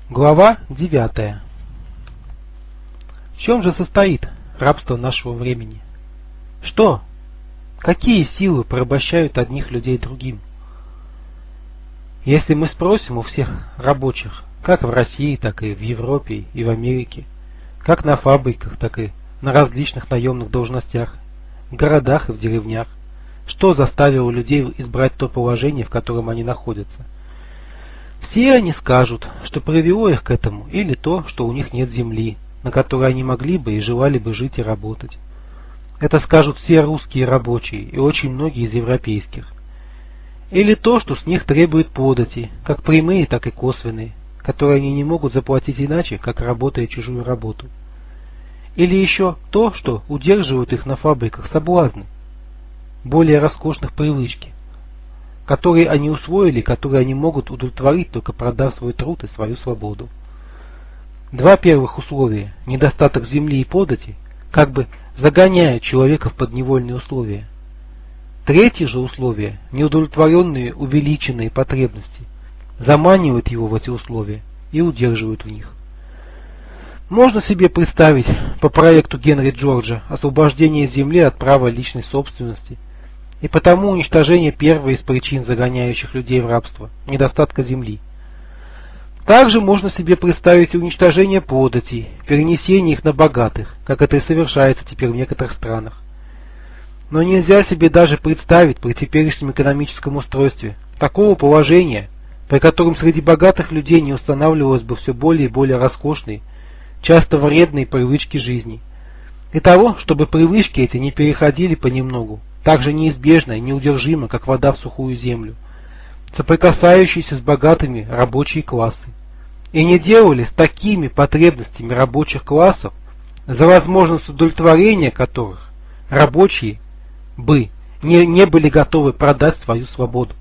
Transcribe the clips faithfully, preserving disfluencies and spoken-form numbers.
Глава девятая. В чем же состоит рабство нашего времени? Что? Какие силы порабощают одних людей другим? Если мы спросим у всех рабочих, как в России, так и в Европе и в Америке, как на фабриках, так и на различных наемных должностях, в городах и в деревнях, что заставило людей избрать то положение, в котором они находятся, все они скажут, что привело их к этому, или то, что у них нет земли, на которой они могли бы и желали бы жить и работать. Это скажут все русские рабочие и очень многие из европейских. Или то, что с них требуют подати, как прямые, так и косвенные, которые они не могут заплатить иначе, как работая чужую работу. Или еще то, что удерживают их на фабриках соблазны, более роскошных привычки, которые они усвоили, которые они могут удовлетворить, только продав свой труд и свою свободу. Два первых условия, недостаток земли и подати, как бы загоняют человека в подневольные условия. Третье же условие, неудовлетворенные увеличенные потребности, заманивают его в эти условия и удерживают в них. Можно себе представить по проекту Генри Джорджа освобождение земли от права личной собственности и потому уничтожение первой из причин, загоняющих людей в рабство, недостатка земли. Также можно себе представить уничтожение податей, перенесение их на богатых, как это и совершается теперь в некоторых странах. Но нельзя себе даже представить при теперешнем экономическом устройстве такого положения, при котором среди богатых людей не устанавливалось бы все более и более роскошные, часто вредные привычки жизни, и того, чтобы привычки эти не переходили понемногу, так же неизбежно и неудержимо, как вода в сухую землю, соприкасающиеся с богатыми рабочие классы, и не делали с такими потребностями рабочих классов, за возможность удовлетворения которых рабочие бы не, не были готовы продать свою свободу.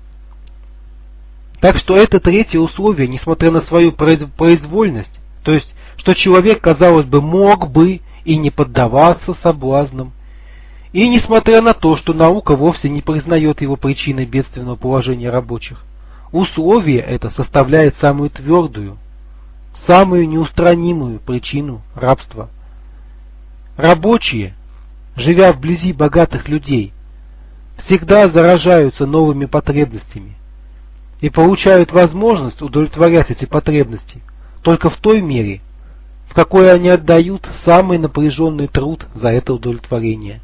Так что это третье условие, несмотря на свою произвольность, то есть, что человек, казалось бы, мог бы и не поддаваться соблазнам, и несмотря на то, что наука вовсе не признает его причиной бедственного положения рабочих, условие это составляет самую твердую, самую неустранимую причину рабства. Рабочие, живя вблизи богатых людей, всегда заражаются новыми потребностями и получают возможность удовлетворять эти потребности только в той мере, в какой они отдают самый напряженный труд за это удовлетворение.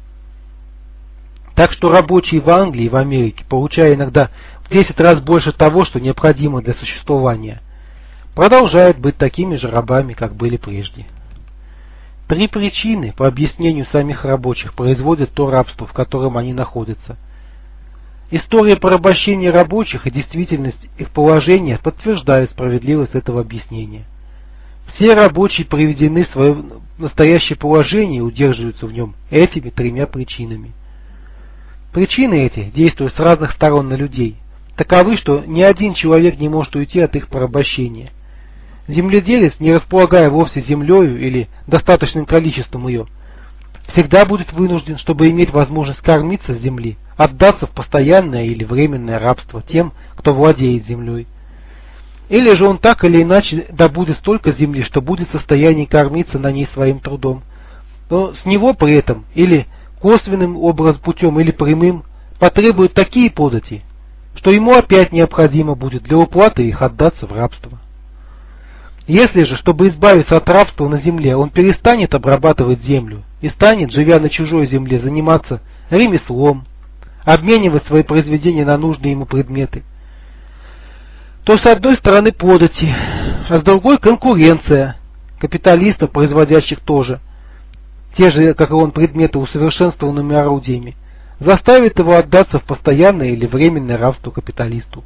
Так что рабочие в Англии и в Америке, получая иногда в десять раз больше того, что необходимо для существования, продолжают быть такими же рабами, как были прежде. Три причины, по объяснению самих рабочих, производят то рабство, в котором они находятся. История порабощения рабочих и действительность их положения подтверждают справедливость этого объяснения. Все рабочие приведены в свое настоящее положение и удерживаются в нем этими тремя причинами. Причины эти, действуя с разных сторон на людей, таковы, что ни один человек не может уйти от их порабощения. Земледелец, не располагая вовсе землею или достаточным количеством ее, всегда будет вынужден, чтобы иметь возможность кормиться с земли, отдаться в постоянное или временное рабство тем, кто владеет землей. Или же он так или иначе добудет столько земли, что будет в состоянии кормиться на ней своим трудом, но с него при этом или косвенным образом путем, или прямым, потребует такие подати, что ему опять необходимо будет для уплаты их отдаться в рабство. Если же, чтобы избавиться от рабства на земле, он перестанет обрабатывать землю и станет, живя на чужой земле, заниматься ремеслом, обменивать свои произведения на нужные ему предметы, то с одной стороны подати, а с другой конкуренция капиталистов, производящих тоже, те же, как и он, предметы усовершенствованными орудиями, заставит его отдаться в постоянное или временное рабство капиталисту.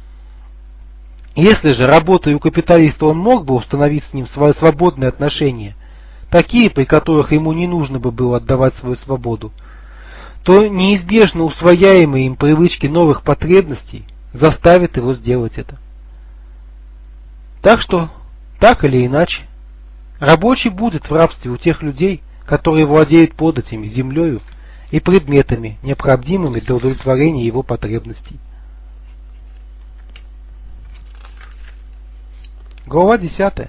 Если же, работая у капиталиста, он мог бы установить с ним свои свободные отношения, такие, при которых ему не нужно бы было отдавать свою свободу, то неизбежно усвояемые им привычки новых потребностей заставят его сделать это. Так что, так или иначе, рабочий будет в рабстве у тех людей, которые владеют податями, землею и предметами, необходимыми для удовлетворения его потребностей. Глава десятая.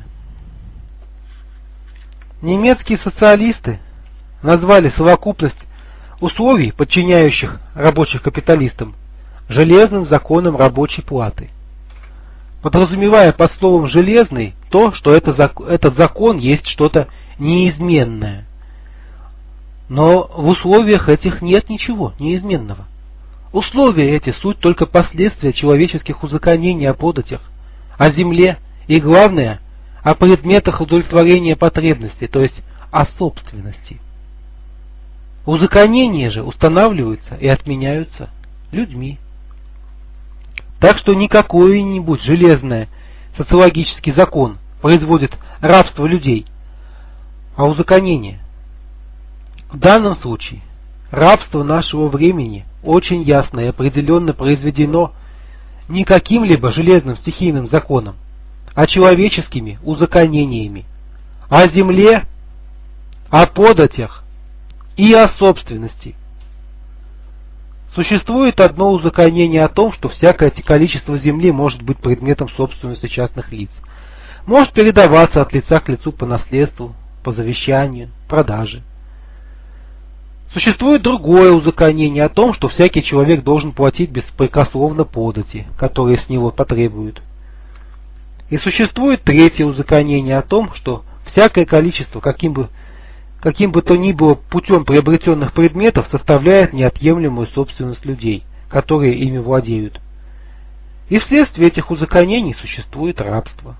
Немецкие социалисты назвали совокупность условий, подчиняющих рабочих капиталистам, железным законом рабочей платы, подразумевая под словом «железный» то, что это, этот закон есть что-то неизменное. Но в условиях этих нет ничего неизменного. Условия эти суть только последствия человеческих узаконений о податях, о земле и, главное, о предметах удовлетворения потребностей, то есть о собственности. Узаконения же устанавливаются и отменяются людьми. Так что не какой-нибудь железный социологический закон производит рабство людей, а узаконение. В данном случае рабство нашего времени очень ясно и определенно произведено не каким-либо железным стихийным законом, а человеческими узаконениями о земле, о податях и о собственности. Существует одно узаконение о том, что всякое количество земли может быть предметом собственности частных лиц, может передаваться от лица к лицу по наследству, по завещанию, продаже. Существует другое узаконение о том, что всякий человек должен платить беспрекословно подати, которые с него потребуют. И существует третье узаконение о том, что всякое количество, каким бы, каким бы то ни было путем приобретенных предметов, составляет неотъемлемую собственность людей, которые ими владеют. И вследствие этих узаконений существует рабство.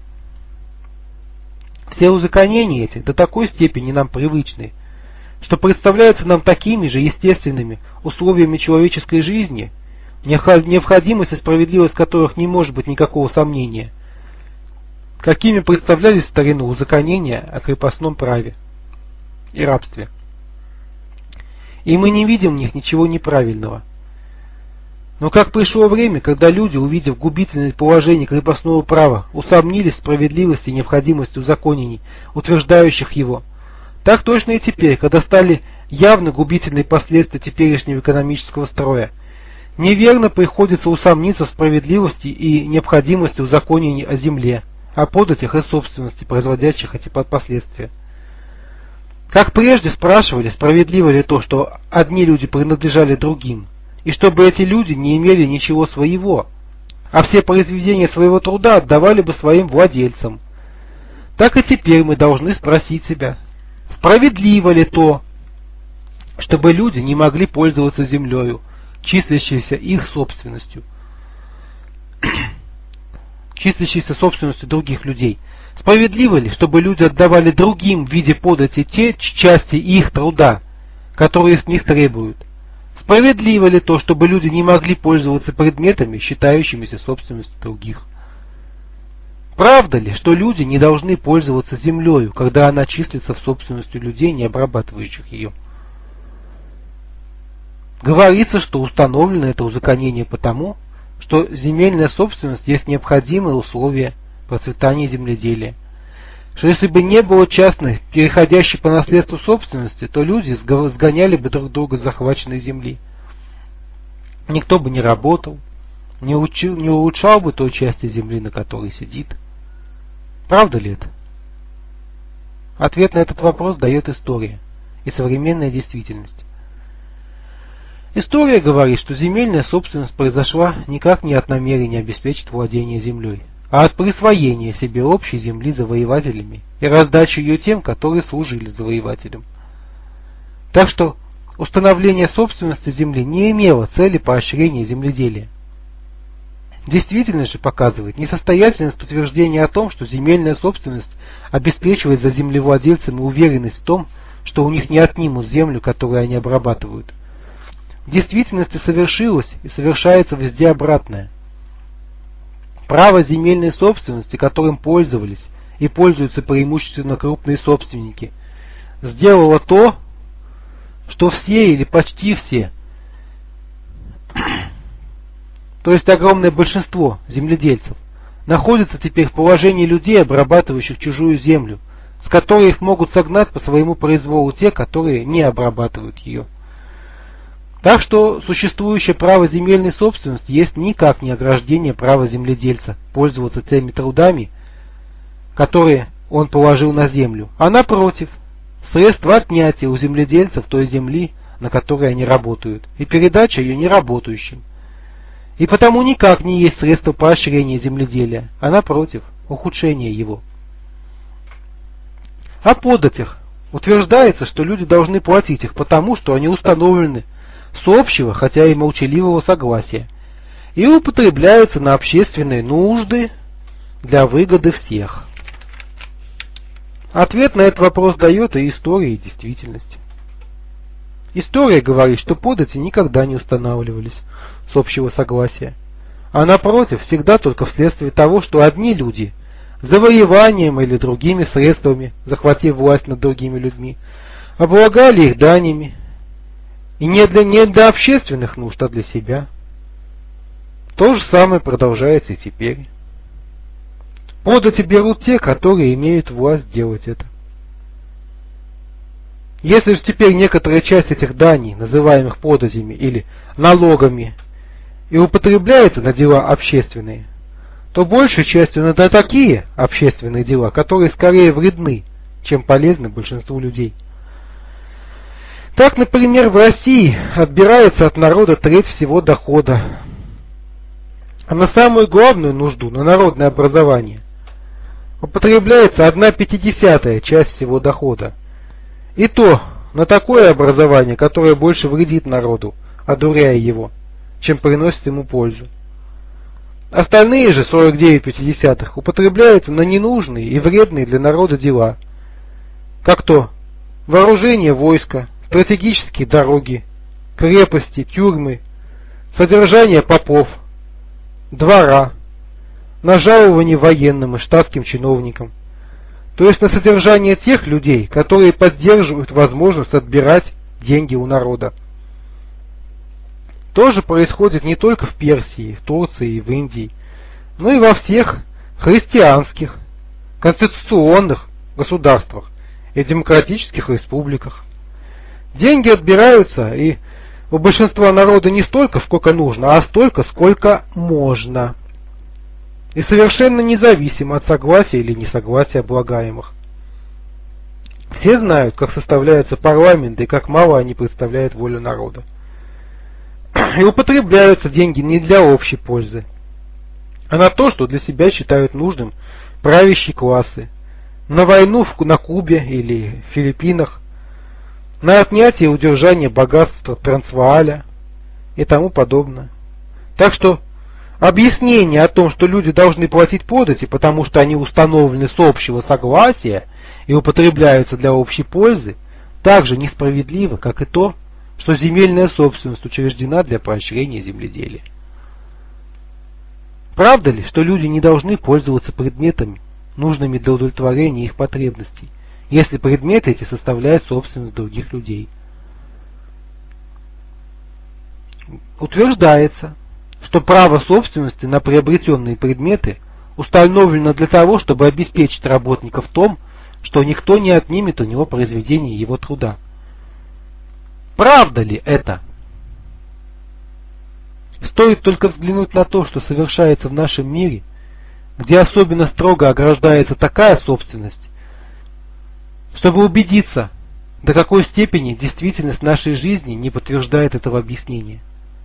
Все узаконения эти до такой степени нам привычны, что представляются нам такими же естественными условиями человеческой жизни, необходимость и справедливость которых не может быть никакого сомнения, какими представлялись в старину узаконения о крепостном праве и рабстве. И мы не видим в них ничего неправильного. Но как пришло время, когда люди, увидев губительное положение крепостного права, усомнились в справедливости и необходимости узаконений, утверждающих его, так точно и теперь, когда стали явно губительные последствия теперешнего экономического строя, неверно приходится усомниться в справедливости и необходимости узаконений о земле, о податях и собственности, производящих эти последствия. Как прежде спрашивали, справедливо ли то, что одни люди принадлежали другим, и чтобы эти люди не имели ничего своего, а все произведения своего труда отдавали бы своим владельцам, так и теперь мы должны спросить себя, справедливо ли то, чтобы люди не могли пользоваться землею, числящейся их собственностью, числящейся собственностью других людей? Справедливо ли, чтобы люди отдавали другим в виде подати те части их труда, которые с них требуют? Справедливо ли то, чтобы люди не могли пользоваться предметами, считающимися собственностью других? Правда ли, что люди не должны пользоваться землею, когда она числится в собственности людей, не обрабатывающих ее? Говорится, что установлено это узаконение потому, что земельная собственность есть необходимое условие процветания земледелия. Что если бы не было частной, переходящей по наследству собственности, то люди сгоняли бы друг друга с захваченной земли. Никто бы не работал, не, учил, не улучшал бы той части земли, на которой сидит. Правда ли это? Ответ на этот вопрос дает история и современная действительность. История говорит, что земельная собственность произошла никак не от намерения обеспечить владение землей, а от присвоения себе общей земли завоевателями и раздачи ее тем, которые служили завоевателям. Так что установление собственности земли не имело цели поощрения земледелия. Действительность же показывает несостоятельность утверждения о том, что земельная собственность обеспечивает за землевладельцами уверенность в том, что у них не отнимут землю, которую они обрабатывают. В действительности совершилось и совершается везде обратное. Право земельной собственности, которым пользовались и пользуются преимущественно крупные собственники, сделало то, что все или почти все, то есть огромное большинство земледельцев, находятся теперь в положении людей, обрабатывающих чужую землю, с которой их могут согнать по своему произволу те, которые не обрабатывают ее. Так что существующее право земельной собственности есть никак не ограждение права земледельца пользоваться теми трудами, которые он положил на землю, а напротив, средства отнятия у земледельцев той земли, на которой они работают, и передача ее неработающим. И потому никак не есть средство поощрения земледелия, а напротив, ухудшения его. О податях утверждается, что люди должны платить их потому, что они установлены с общего, хотя и молчаливого согласия, и употребляются на общественные нужды для выгоды всех. Ответ на этот вопрос дает и история, и действительность. История говорит, что подати никогда не устанавливались с общего согласия, а напротив, всегда только вследствие того, что одни люди завоеванием или другими средствами, захватив власть над другими людьми, облагали их данями, и не для, не для общественных нужд, а для себя. То же самое продолжается и теперь. Подати берут те, которые имеют власть делать это. Если же теперь некоторая часть этих даний, называемых податями или налогами, и употребляется на дела общественные, то большей частью на такие общественные дела, которые скорее вредны, чем полезны большинству людей. Так, например, в России отбирается от народа треть всего дохода, а на самую главную нужду, на народное образование, употребляется одна пятидесятая часть всего дохода. И то на такое образование, которое больше вредит народу, одуряя его, чем приносит ему пользу. Остальные же сорок девять пятидесятых употребляются на ненужные и вредные для народа дела, как то вооружение войска, стратегические дороги, крепости, тюрьмы, содержание попов, двора, на жалование военным и штатским чиновникам, то есть на содержание тех людей, которые поддерживают возможность отбирать деньги у народа. То же происходит не только в Персии, в Турции и в Индии, но и во всех христианских, конституционных государствах и демократических республиках. Деньги отбираются и у большинства народа не столько, сколько нужно, а столько, сколько можно. И совершенно независимо от согласия или несогласия облагаемых. Все знают, как составляются парламенты и как мало они представляют волю народа. И употребляются деньги не для общей пользы, а на то, что для себя считают нужным правящие классы, на войну на Кубе или Филиппинах, на отнятие и удержание богатства Трансвааля и тому подобное. Так что объяснение о том, что люди должны платить подати, потому что они установлены с общего согласия и употребляются для общей пользы, так же несправедливо, как и то, что земельная собственность учреждена для поощрения земледелия. Правда ли, что люди не должны пользоваться предметами, нужными для удовлетворения их потребностей, если предметы эти составляют собственность других людей? Утверждается, что право собственности на приобретенные предметы установлено для того, чтобы обеспечить работника в том, что никто не отнимет у него произведение его труда. Правда ли это? Стоит только взглянуть на то, что совершается в нашем мире, где особенно строго ограждается такая собственность, чтобы убедиться, до какой степени действительность нашей жизни не подтверждает этого объяснения.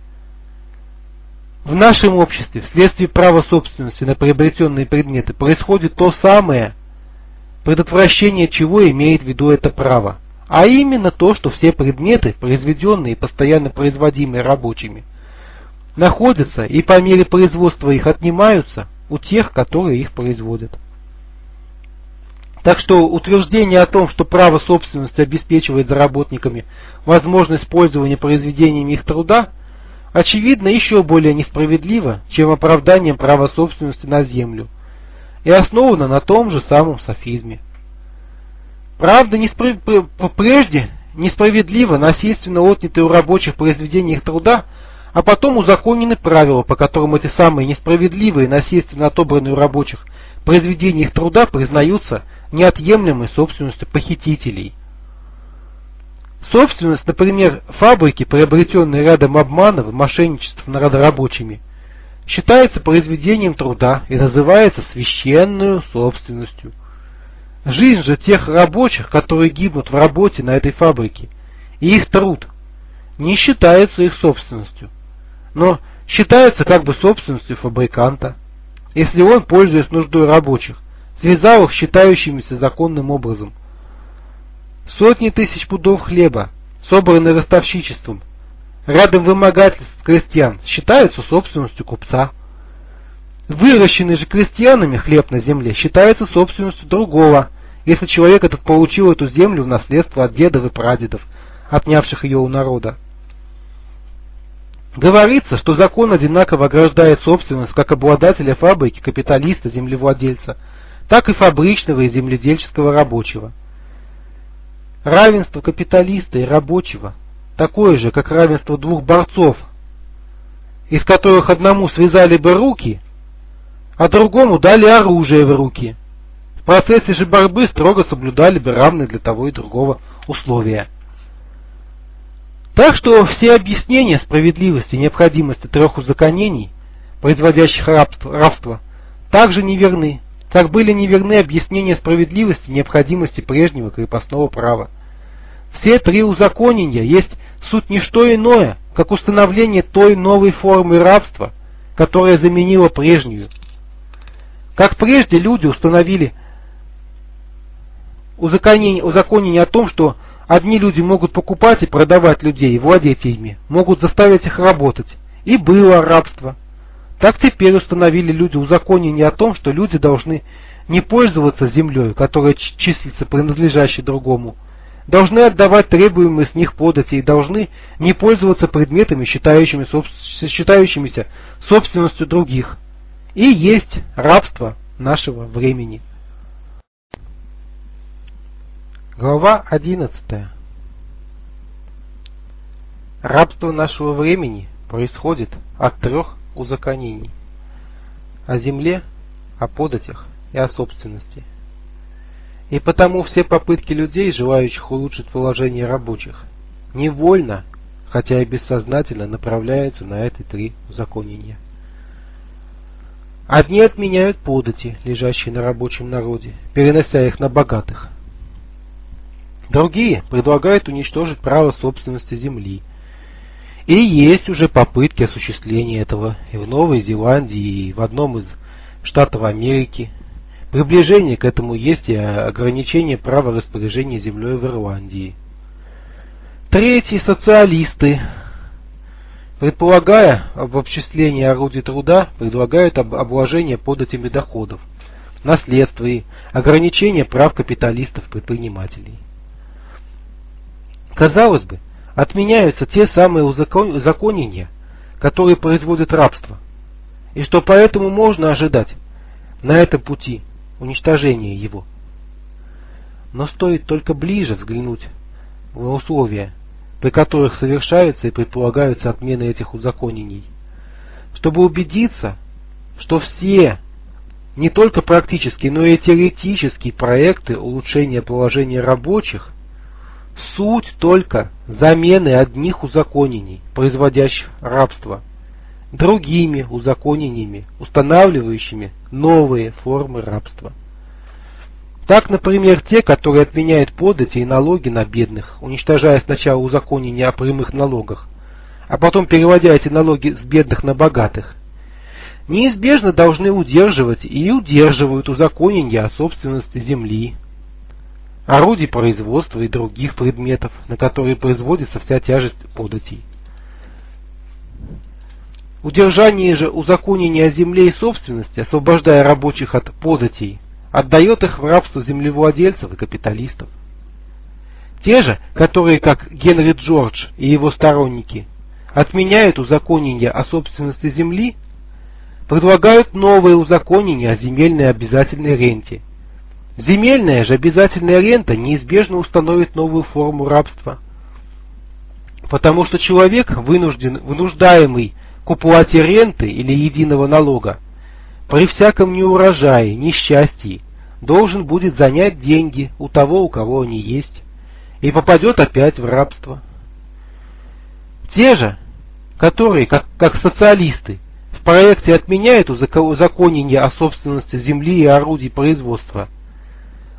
В нашем обществе вследствие права собственности на приобретенные предметы происходит то самое, предотвращение чего имеет в виду это право, а именно то, что все предметы, произведенные и постоянно производимые рабочими, находятся и по мере производства их отнимаются у тех, которые их производят. Так что утверждение о том, что право собственности обеспечивает за работниками возможность пользования произведениями их труда, очевидно еще более несправедливо, чем оправданием права собственности на землю, и основано на том же самом софизме. Правда, неспр... прежде несправедливо насильственно отнятые у рабочих произведения их труда, а потом узаконены правила, по которым эти самые несправедливые насильственно отобранные у рабочих произведения их труда признаются неотъемлемой собственностью похитителей. Собственность, например, фабрики, приобретенные рядом обманов и мошенничеств над рабочими, считается произведением труда и называется священную собственностью. Жизнь же тех рабочих, которые гибнут в работе на этой фабрике, и их труд не считается их собственностью, но считается как бы собственностью фабриканта, если он, пользуясь нуждой рабочих, связал их считающимися законным образом. Сотни тысяч пудов хлеба, собранные ростовщичеством, рядом вымогательств крестьян, считаются собственностью купца. Выращенный же крестьянами хлеб на земле считается собственностью другого, если человек этот получил эту землю в наследство от дедов и прадедов, отнявших ее у народа. Говорится, что закон одинаково ограждает собственность как обладателя фабрики, капиталиста, землевладельца, так и фабричного и земледельческого рабочего. Равенство капиталиста и рабочего такое же, как равенство двух борцов, из которых одному связали бы руки, а другому дали оружие в руки. В процессе же борьбы строго соблюдали бы равные для того и другого условия. Так что все объяснения справедливости и необходимости трех узаконений, производящих рабство, рабство, также неверны, как были неверны объяснения справедливости и необходимости прежнего крепостного права. Все три узаконения есть суть не что иное, как установление той новой формы рабства, которая заменила прежнюю. Как прежде люди установили узаконение, узаконение о том, что одни люди могут покупать и продавать людей, и владеть ими, могут заставить их работать, и было рабство. Так теперь установили люди узаконение о том, что люди должны не пользоваться землей, которая числится принадлежащей другому, должны отдавать требуемые с них подати и должны не пользоваться предметами, считающимися, считающимися собственностью других. И есть рабство нашего времени. Глава одиннадцатая. Рабство нашего времени происходит от трех узаконений: о земле, о податях и о собственности. И потому все попытки людей, желающих улучшить положение рабочих, невольно, хотя и бессознательно, направляются на эти три узаконения. Одни отменяют подати, лежащие на рабочем народе, перенося их на богатых. Другие предлагают уничтожить право собственности земли. И есть уже попытки осуществления этого и в Новой Зеландии, и в одном из штатов Америки. Приближение к этому есть и ограничение права распоряжения землей в Ирландии. Третьи – социалисты, предполагая обобществление орудий труда, предлагают об обложение податями доходов, наследства и ограничение прав капиталистов-предпринимателей. Казалось бы, отменяются те самые узаконения, которые производят рабство, и что поэтому можно ожидать на этом пути уничтожения его. Но стоит только ближе взглянуть в условия, при которых совершаются и предполагаются отмены этих узаконений, чтобы убедиться, что все, не только практические, но и теоретические проекты улучшения положения рабочих суть только замены одних узаконений, производящих рабство, другими узаконениями, устанавливающими новые формы рабства. Так, например, те, которые отменяют подати и налоги на бедных, уничтожая сначала узаконение о прямых налогах, а потом переводя эти налоги с бедных на богатых, неизбежно должны удерживать и удерживают узаконение о собственности земли, орудий производства и других предметов, на которые производится вся тяжесть податей. Удержание же узаконения о земле и собственности, освобождая рабочих от податей, отдает их в рабство землевладельцев и капиталистов. Те же, которые, как Генри Джордж и его сторонники, отменяют узаконение о собственности земли, предлагают новые узаконения о земельной обязательной ренте. Земельная же обязательная рента неизбежно установит новую форму рабства, потому что человек, вынужден, вынуждаемый к уплате ренты или единого налога, при всяком неурожае, несчастье, должен будет занять деньги у того, у кого они есть, и попадет опять в рабство. Те же, которые, как, как социалисты, в проекте отменяют узаконение о собственности земли и орудий производства,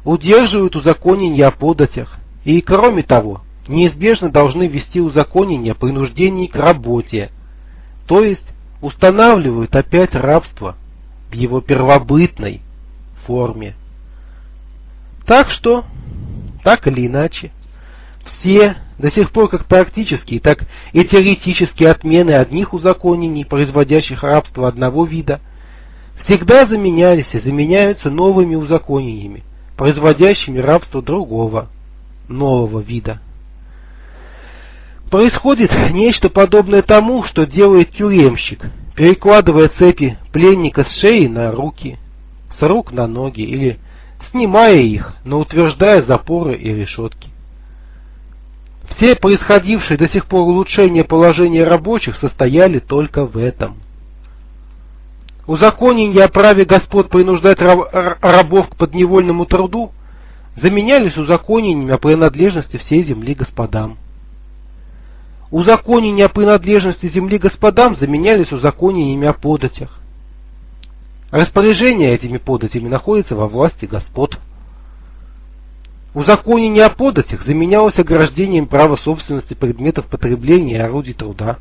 удерживают узаконение о податях и, кроме того, неизбежно должны ввести узаконение о принуждении к работе, то есть устанавливают опять рабство в его первобытной форме. Так что, так или иначе, все, до сих пор как практические, так и теоретические отмены одних узаконений, производящих рабство одного вида, всегда заменялись и заменяются новыми узаконениями, производящими рабство другого, нового вида. Происходит нечто подобное тому, что делает тюремщик, перекладывая цепи пленника с шеи на руки, с рук на ноги или снимая их, но утверждая запоры и решетки. Все происходившие до сих пор улучшения положения рабочих состояли только в этом. Узаконения о праве господ принуждать рабов к подневольному труду заменялись узаконениями о принадлежности всей земли господам. Узаконения о принадлежности земли господам заменялись узаконениями о податях. Распоряжение этими податями находится во власти господ. Узаконение о податях заменялось ограждением права собственности предметов потребления и орудий труда.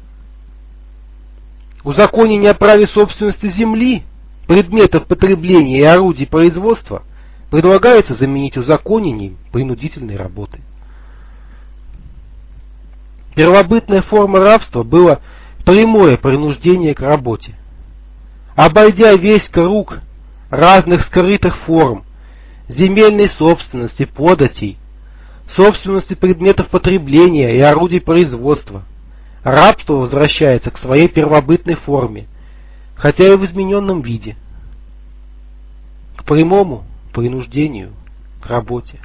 Узаконение о праве собственности земли, предметов потребления и орудий производства предлагается заменить узаконением принудительной работы. Первобытная форма рабства была прямое принуждение к работе. Обойдя весь круг разных скрытых форм земельной собственности, податей, собственности предметов потребления и орудий производства, рабство возвращается к своей первобытной форме, хотя и в измененном виде, к прямому принуждению к работе.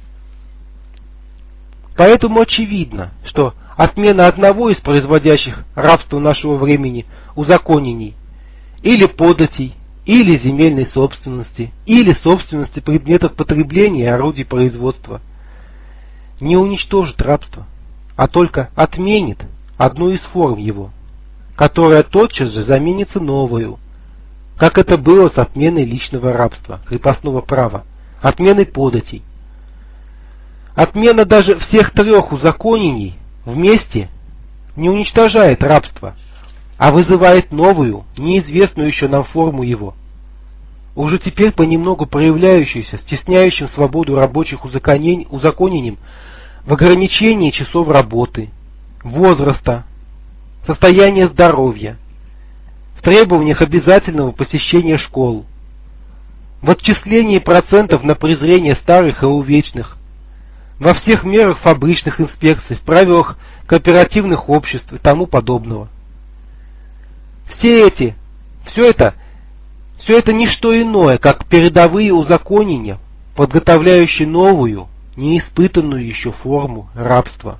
Поэтому очевидно, что отмена одного из производящих рабство нашего времени узаконений или податей, или земельной собственности, или собственности предметов потребления и орудий производства не уничтожит рабство, а только отменит одну из форм его, которая тотчас же заменится новую, как это было с отменой личного рабства, крепостного права, отменой податей. Отмена даже всех трех узаконений вместе не уничтожает рабство, а вызывает новую, неизвестную еще нам форму его, уже теперь понемногу проявляющуюся, стесняющим свободу рабочих узаконением в ограничении часов работы, возраста, состояния здоровья, в требованиях обязательного посещения школ, в отчислении процентов на презрение старых и увечных, во всех мерах фабричных инспекций, в правилах кооперативных обществ и тому подобного. Все эти, все это, все это не что иное, как передовые узаконения, подготовляющие новую, неиспытанную еще форму рабства.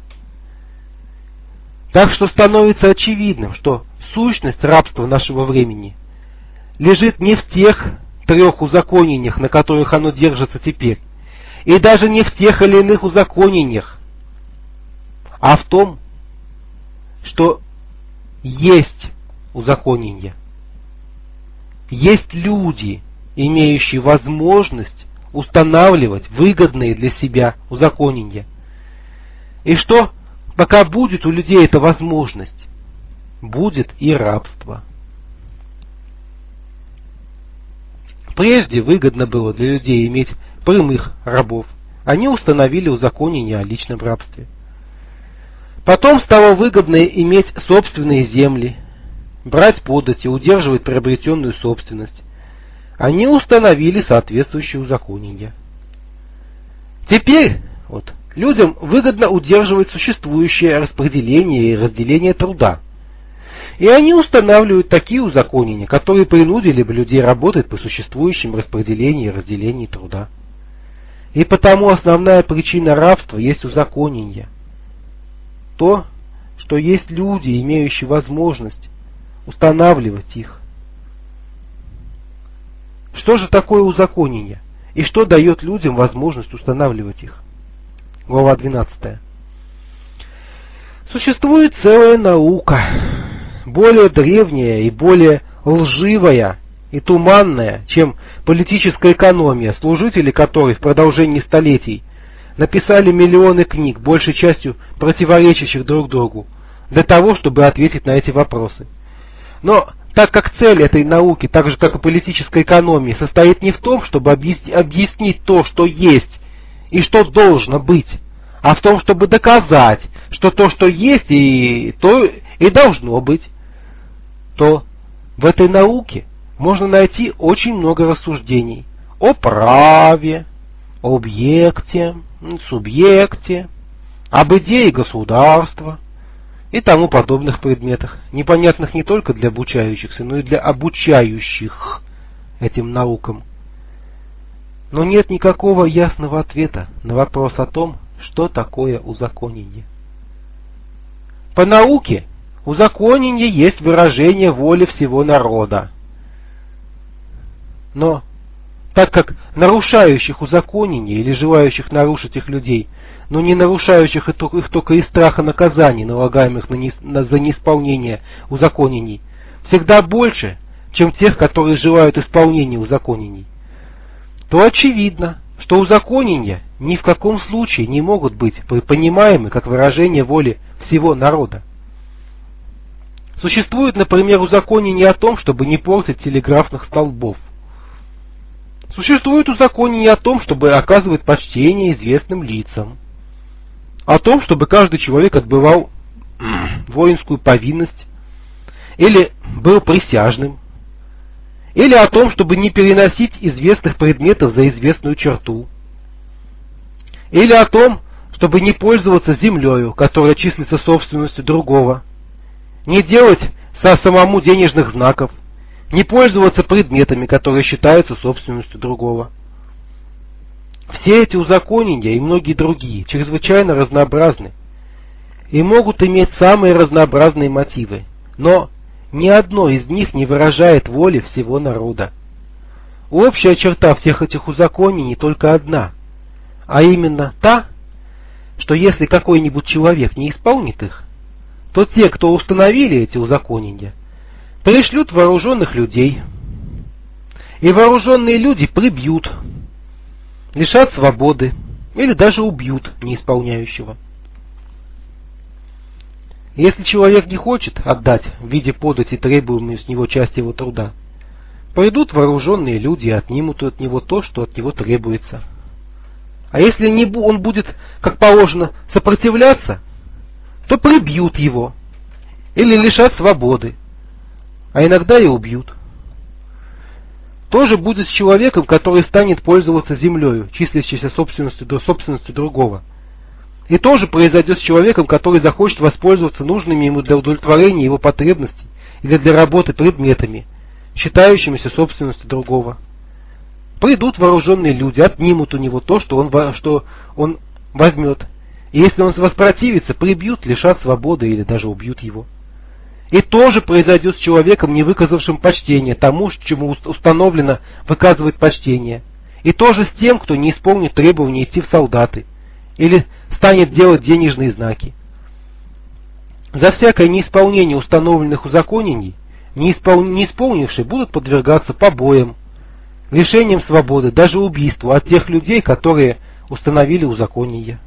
Так что становится очевидным, что сущность рабства нашего времени лежит не в тех трех узаконениях, на которых оно держится теперь, и даже не в тех или иных узаконениях, а в том, что есть узаконения. Есть люди, имеющие возможность устанавливать выгодные для себя узаконения. И что, пока будет у людей эта возможность, будет и рабство. Прежде выгодно было для людей иметь прямых рабов. Они установили узаконение о личном рабстве. Потом стало выгодно иметь собственные земли, брать подати, удерживать приобретенную собственность. Они установили соответствующие узаконения. Теперь вот, людям выгодно удерживать существующее распределение и разделение труда. И они устанавливают такие узаконения, которые принудили бы людей работать по существующим распределению и разделению труда. И потому основная причина рабства есть узаконение. То, что есть люди, имеющие возможность устанавливать их. Что же такое узаконение? И что дает людям возможность устанавливать их? Глава двенадцатая. Существует целая наука, более древняя и более лживая, и туманная, чем политическая экономия, служители которой в продолжении столетий написали миллионы книг, большей частью противоречащих друг другу, для того, чтобы ответить на эти вопросы. Но так как цель этой науки, так же как и политической экономии, состоит не в том, чтобы объяснить то, что есть и что должно быть, а в том, чтобы доказать, что то, что есть, и то и должно быть, то в этой науке можно найти очень много рассуждений о праве, объекте, субъекте, об идее государства и тому подобных предметах, непонятных не только для обучающихся, но и для обучающих этим наукам. Но нет никакого ясного ответа на вопрос о том, что такое узаконение. По науке узаконение есть выражение воли всего народа. Но так как нарушающих узаконение или желающих нарушить их людей, но не нарушающих их только из страха наказаний, налагаемых на не, на, за неисполнение узаконений, всегда больше, чем тех, которые желают исполнения узаконений, то очевидно, что узаконения ни в каком случае не могут быть понимаемы как выражение воли всего народа. Существует, например, узаконение о том, чтобы не портить телеграфных столбов. Существует узаконение о том, чтобы оказывать почтение известным лицам. О том, чтобы каждый человек отбывал воинскую повинность или был присяжным. Или о том, чтобы не переносить известных предметов за известную черту. Или о том, чтобы не пользоваться землею, которая числится собственностью другого. Не делать со самому денежных знаков. Не пользоваться предметами, которые считаются собственностью другого. Все эти узаконения и многие другие чрезвычайно разнообразны и могут иметь самые разнообразные мотивы, но ни одно из них не выражает воли всего народа. Общая черта всех этих узаконений только одна, а именно та, что если какой-нибудь человек не исполнит их, то те, кто установили эти узаконения, пришлют вооруженных людей, и вооруженные люди прибьют, лишат свободы или даже убьют неисполняющего. Если человек не хочет отдать в виде подати требуемой с него части его труда, придут вооруженные люди и отнимут от него то, что от него требуется. А если не он будет, как положено, сопротивляться, то прибьют его или лишат свободы, а иногда и убьют. То же будет с человеком, который станет пользоваться землею, числящейся собственностью, собственностью другого. И тоже произойдет с человеком, который захочет воспользоваться нужными ему для удовлетворения его потребностей или для работы предметами, считающимися собственностью другого. Придут вооруженные люди, отнимут у него то, что он, что он возьмет. И если он воспротивится, прибьют, лишат свободы или даже убьют его. И тоже произойдет с человеком, не выказавшим почтения тому, чему установлено выказывать почтение. И тоже с тем, кто не исполнит требования идти в солдаты или станет делать денежные знаки. За всякое неисполнение установленных узаконений, не исполнившие будут подвергаться побоям, лишением свободы, даже убийству от тех людей, которые установили узаконения.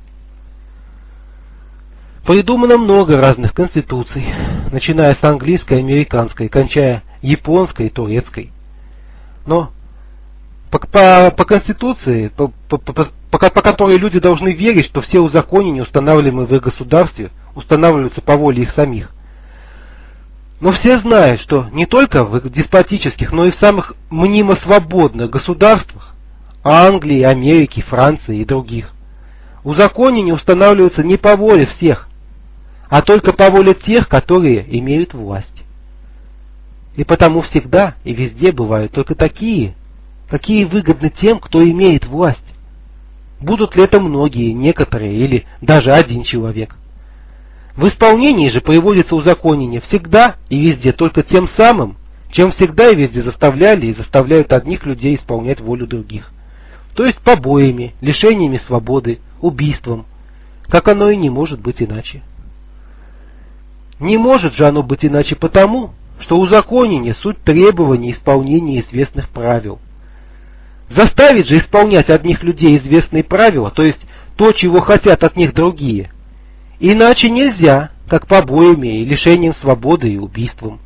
Придумано много разных конституций, начиная с английской, американской, кончая японской и турецкой. Но по, по, по конституции, по, по, по, по, по которой люди должны верить, что все узаконения, устанавливаемые в их государстве, устанавливаются по воле их самих. Но все знают, что не только в деспотических, но и в самых мнимо свободных государствах, Англии, Америки, Франции и других, узаконения устанавливаются не по воле всех, а только по воле тех, которые имеют власть. И потому всегда и везде бывают только такие, какие выгодны тем, кто имеет власть. Будут ли это многие, некоторые или даже один человек. В исполнении же приводится узаконение всегда и везде только тем самым, чем всегда и везде заставляли и заставляют одних людей исполнять волю других. То есть побоями, лишениями свободы, убийством, как оно и не может быть иначе. Не может же оно быть иначе потому, что узаконение — суть требования исполнения известных правил. Заставить же исполнять одних людей известные правила, то есть то, чего хотят от них другие, иначе нельзя, как побоями и лишением свободы и убийством.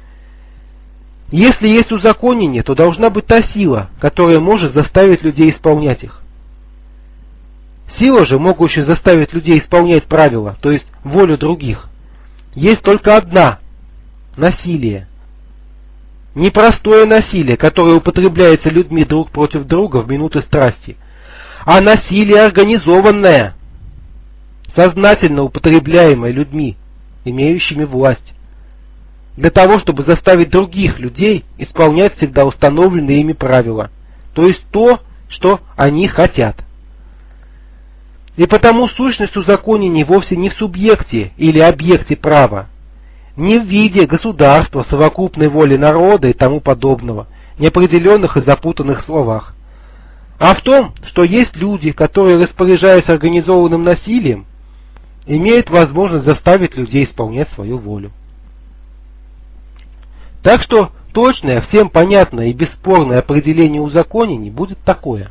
Если есть узаконение, то должна быть та сила, которая может заставить людей исполнять их. Сила же, могущая заставить людей исполнять правила, то есть волю других, есть только одна — насилие. Непростое насилие, которое употребляется людьми друг против друга в минуты страсти, а насилие организованное, сознательно употребляемое людьми, имеющими власть, для того, чтобы заставить других людей исполнять всегда установленные ими правила, то есть то, что они хотят. И потому сущность узаконений вовсе не в субъекте или объекте права, не в виде государства, совокупной воли народа и тому подобного, неопределенных и запутанных словах, а в том, что есть люди, которые, распоряжаясь организованным насилием, имеют возможность заставить людей исполнять свою волю. Так что точное, всем понятное и бесспорное определение узаконений будет такое.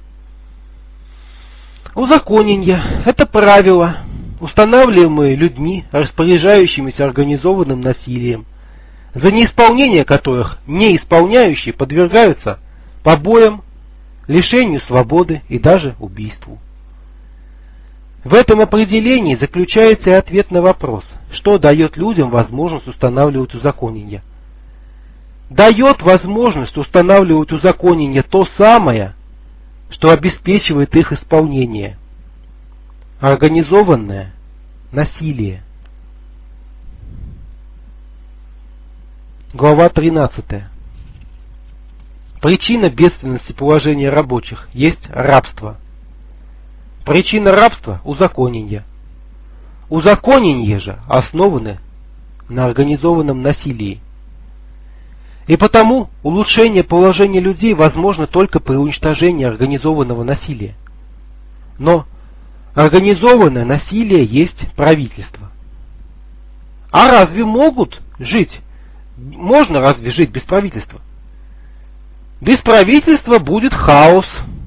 Узаконение — это правила, устанавливаемые людьми, распоряжающимися организованным насилием, за неисполнение которых неисполняющие подвергаются побоям, лишению свободы и даже убийству. В этом определении заключается и ответ на вопрос, что дает людям возможность устанавливать узаконение. Дает возможность устанавливать узаконение то самое, что обеспечивает их исполнение. Организованное насилие. Глава тринадцатая. Причина бедственности положения рабочих есть рабство. Причина рабства – узаконение. Узаконения же основаны на организованном насилии. И потому улучшение положения людей возможно только при уничтожении организованного насилия. Но организованное насилие есть правительство. А разве могут жить? Можно разве жить без правительства? Без правительства будет хаос,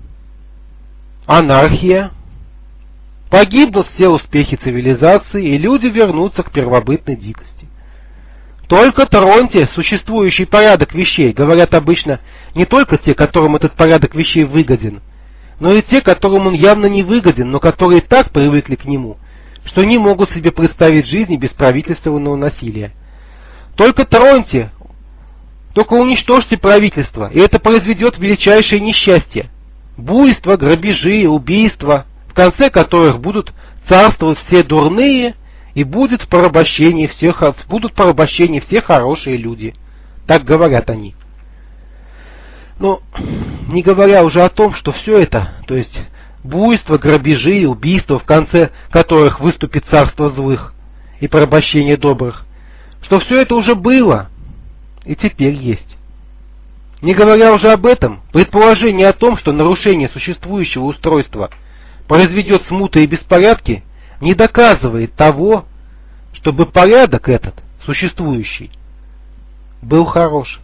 анархия, погибнут все успехи цивилизации, и люди вернутся к первобытной дикости. Только троньте существующий порядок вещей, говорят обычно не только те, которым этот порядок вещей выгоден, но и те, которым он явно не выгоден, но которые так привыкли к нему, что не могут себе представить жизни без правительственного насилия. Только троньте, только уничтожьте правительство, и это произведет величайшее несчастье. Буйство, грабежи, убийства, в конце которых будут царствовать все дурные, и будет в порабощении всех, будут в порабощении все хорошие люди. Так говорят они. Но не говоря уже о том, что все это, то есть буйство, грабежи и убийства, в конце которых выступит царство злых и порабощение добрых, что все это уже было и теперь есть. Не говоря уже об этом, предположение о том, что нарушение существующего устройства произведет смуты и беспорядки, не доказывает того, чтобы порядок этот, существующий, был хорош.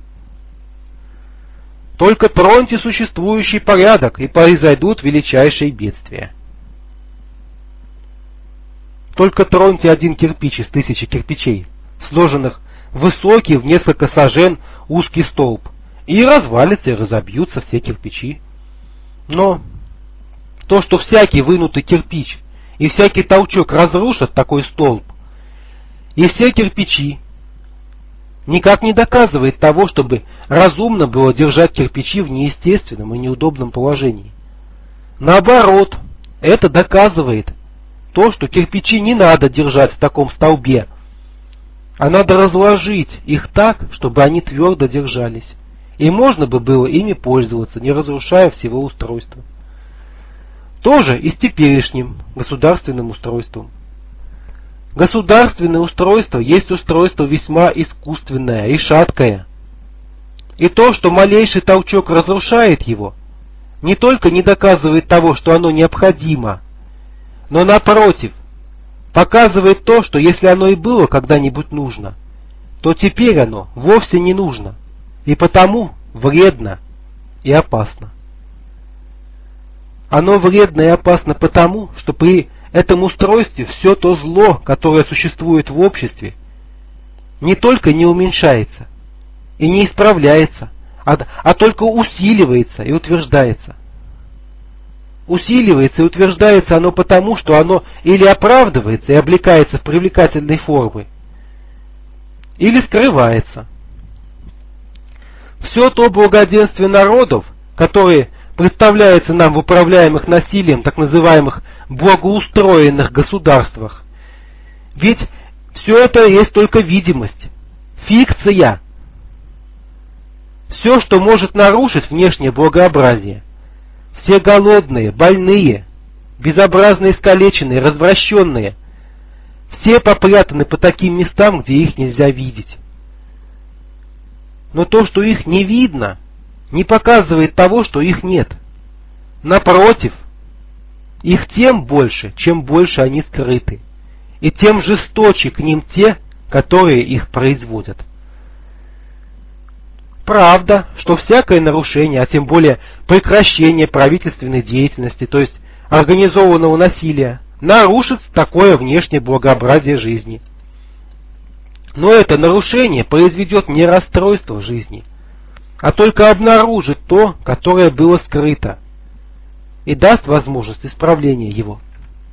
Только троньте существующий порядок, и произойдут величайшие бедствия. Только троньте один кирпич из тысячи кирпичей, сложенных в высокий в несколько сажен узкий столб, и развалится и разобьются все кирпичи. Но то, что всякий вынутый кирпич и всякий толчок разрушат такой столб, и все кирпичи, никак не доказывает того, чтобы разумно было держать кирпичи в неестественном и неудобном положении. Наоборот, это доказывает то, что кирпичи не надо держать в таком столбе, а надо разложить их так, чтобы они твердо держались, и можно бы было ими пользоваться, не разрушая всего устройства. Тоже и с теперешним государственным устройством. Государственное устройство есть устройство весьма искусственное и шаткое. И то, что малейший толчок разрушает его, не только не доказывает того, что оно необходимо, но напротив, показывает то, что если оно и было когда-нибудь нужно, то теперь оно вовсе не нужно, и потому вредно и опасно. Оно вредно и опасно потому, что при этом устройстве все то зло, которое существует в обществе, не только не уменьшается и не исправляется, а, а только усиливается и утверждается. Усиливается и утверждается оно потому, что оно или оправдывается и облекается в привлекательной формы, или скрывается. Все то благоденствие народов, которые представляется нам в управляемых насилием так называемых благоустроенных государствах, ведь все это есть только видимость, фикция. Все, что может нарушить внешнее благообразие, все голодные, больные, безобразно искалеченные, развращенные, все попрятаны по таким местам, где их нельзя видеть. Но то, что их не видно, не показывает того, что их нет. Напротив, их тем больше, чем больше они скрыты, и тем жесточе к ним те, которые их производят. Правда, что всякое нарушение, а тем более прекращение правительственной деятельности, то есть организованного насилия, нарушит такое внешнее благообразие жизни. Но это нарушение произведет не расстройство жизни, а только обнаружит то, которое было скрыто, и даст возможность исправления его.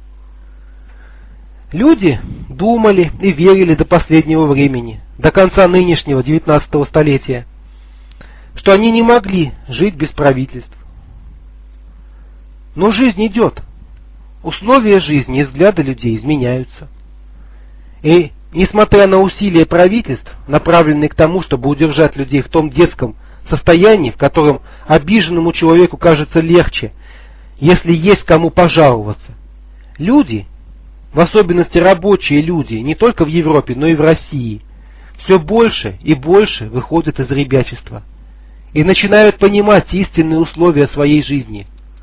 Люди думали и верили до последнего времени, до конца нынешнего девятнадцатого столетия, что они не могли жить без правительств. Но жизнь идет, условия жизни и взгляды людей изменяются. И несмотря на усилия правительств, направленные к тому, чтобы удержать людей в том детском состоянии, в котором обиженному человеку кажется легче, если есть кому пожаловаться, люди, в особенности рабочие люди, не только в Европе, но и в России, все больше и больше выходят из ребячества и начинают понимать истинные условия своей жизни.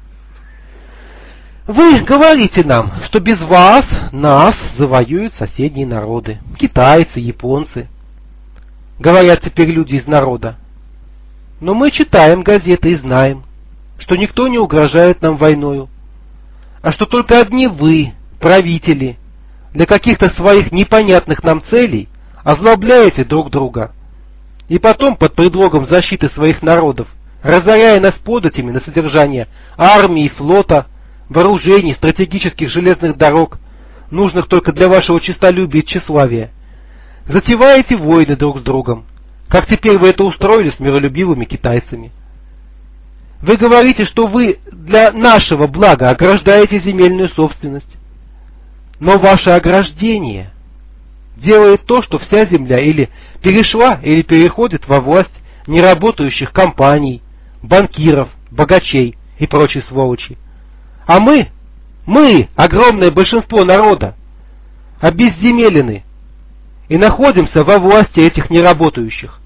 Вы говорите нам, что без вас, нас, завоюют соседние народы, китайцы, японцы. Говорят теперь люди из народа. Но мы читаем газеты и знаем, что никто не угрожает нам войною, а что только одни вы, правители, для каких-то своих непонятных нам целей озлобляете друг друга, и потом под предлогом защиты своих народов, разоряя нас податями на содержание армии, флота, вооружений, стратегических железных дорог, нужных только для вашего честолюбия и тщеславия, затеваете войны друг с другом, как теперь вы это устроили с миролюбивыми китайцами. Вы говорите, что вы для нашего блага ограждаете земельную собственность, но ваше ограждение делает то, что вся земля или перешла, или переходит во власть неработающих компаний, банкиров, богачей и прочей сволочи. А мы, мы, огромное большинство народа, обезземелены и находимся во власти этих неработающих.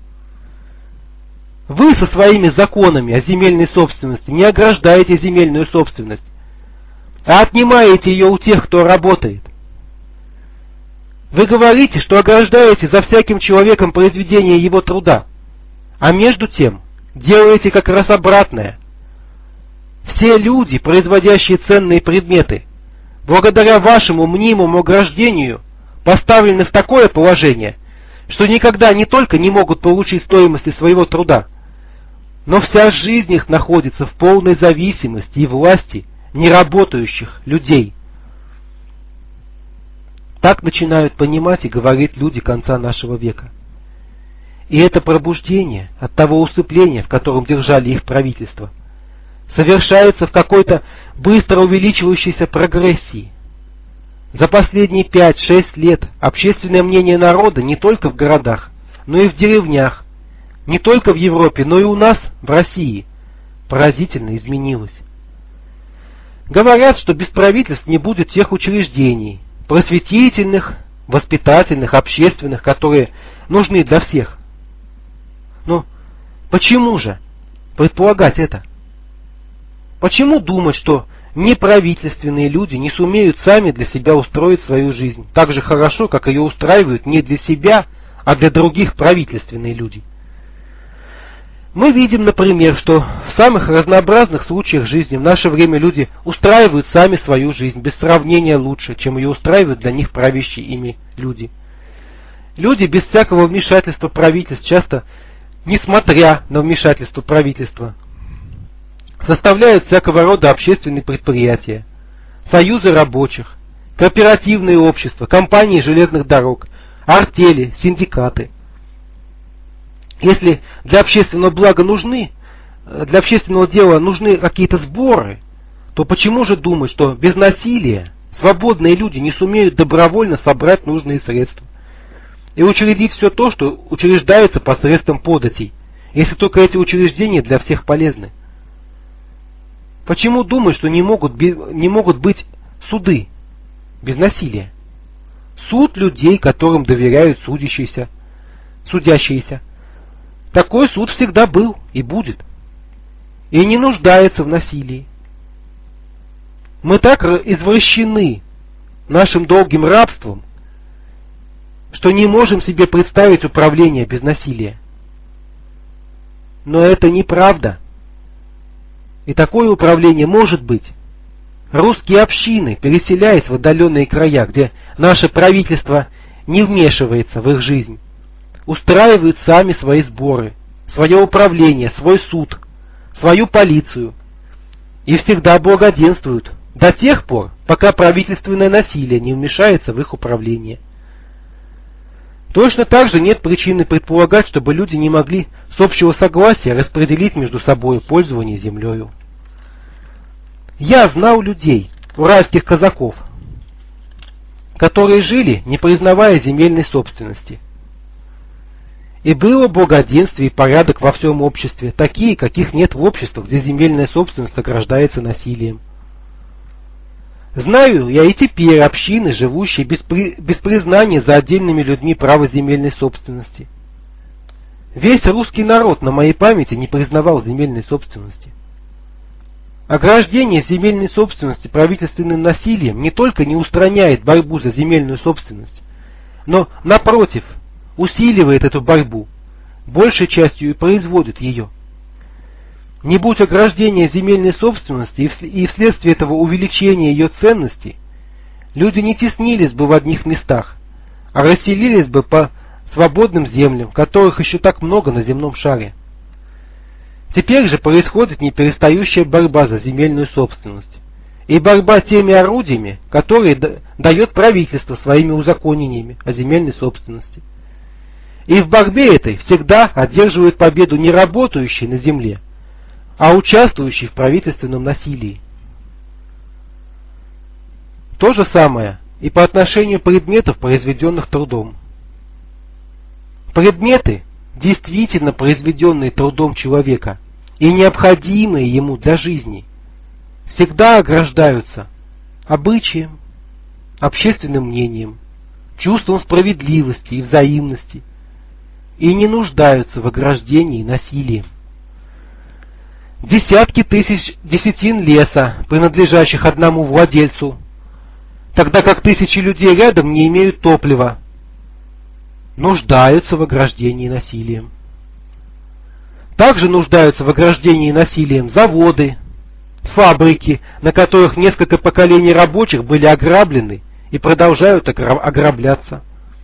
Вы со своими законами о земельной собственности не ограждаете земельную собственность, а отнимаете ее у тех, кто работает. Вы говорите, что ограждаете за всяким человеком произведение его труда, а между тем делаете как раз обратное. Все люди, производящие ценные предметы, благодаря вашему мнимому ограждению, поставлены в такое положение, что никогда не только не могут получить стоимости своего труда, но вся жизнь их находится в полной зависимости и власти неработающих людей. Так начинают понимать и говорить люди конца нашего века. И это пробуждение от того усыпления, в котором держали их правительство, совершается в какой-то быстро увеличивающейся прогрессии. За последние пять-шесть лет общественное мнение народа не только в городах, но и в деревнях, не только в Европе, но и у нас, в России, поразительно изменилось. Говорят, что без правительств не будет тех учреждений, просветительных, воспитательных, общественных, которые нужны для всех. Но почему же предполагать это? Почему думать, что неправительственные люди не сумеют сами для себя устроить свою жизнь так же хорошо, как ее устраивают не для себя, а для других правительственные люди. Мы видим, например, что в самых разнообразных случаях жизни в наше время люди устраивают сами свою жизнь без сравнения лучше, чем ее устраивают для них правящие ими люди. Люди без всякого вмешательства правительств, часто несмотря на вмешательство правительства, составляют всякого рода общественные предприятия, союзы рабочих, кооперативные общества, компании железных дорог, артели, синдикаты. Если для общественного блага нужны, для общественного дела нужны какие-то сборы, то почему же думать, что без насилия свободные люди не сумеют добровольно собрать нужные средства и учредить все то, что учреждается посредством податей, если только эти учреждения для всех полезны? Почему думать, что не могут, не могут быть суды без насилия? Суд людей, которым доверяют судящиеся, судящиеся. Такой суд всегда был и будет, и не нуждается в насилии. Мы так извращены нашим долгим рабством, что не можем себе представить управление без насилия. Но это неправда. И такое управление может быть. Русские общины, переселяясь в отдаленные края, где наше правительство не вмешивается в их жизнь, устраивают сами свои сборы, свое управление, свой суд, свою полицию и всегда благоденствуют до тех пор, пока правительственное насилие не вмешается в их управление. Точно так же нет причины предполагать, чтобы люди не могли с общего согласия распределить между собой пользование землею. Я знал людей, уральских казаков, которые жили, не признавая земельной собственности. И было благоденствие и порядок во всем обществе, такие, каких нет в обществах, где земельная собственность ограждается насилием. Знаю я и теперь общины, живущие без, при... без признания за отдельными людьми права земельной собственности. Весь русский народ на моей памяти не признавал земельной собственности. Ограждение земельной собственности правительственным насилием не только не устраняет борьбу за земельную собственность, но, напротив, усиливает эту борьбу, большей частью и производит ее. Не будь ограждения земельной собственности и вследствие этого увеличения ее ценности, люди не теснились бы в одних местах, а расселились бы по свободным землям, которых еще так много на земном шаре. Теперь же происходит неперестающая борьба за земельную собственность и борьба теми орудиями, которые дает правительство своими узаконениями о земельной собственности. И в борьбе этой всегда одерживают победу не работающие на земле, а участвующие в правительственном насилии. То же самое и по отношению предметов, произведенных трудом. Предметы, действительно произведенные трудом человека и необходимые ему для жизни, всегда ограждаются обычаем, общественным мнением, чувством справедливости и взаимности и не нуждаются в ограждении насилием. Десятки тысяч десятин леса, принадлежащих одному владельцу, тогда как тысячи людей рядом не имеют топлива, нуждаются в ограждении насилием. Также нуждаются в ограждении насилием заводы, фабрики, на которых несколько поколений рабочих были ограблены и продолжают ограбляться.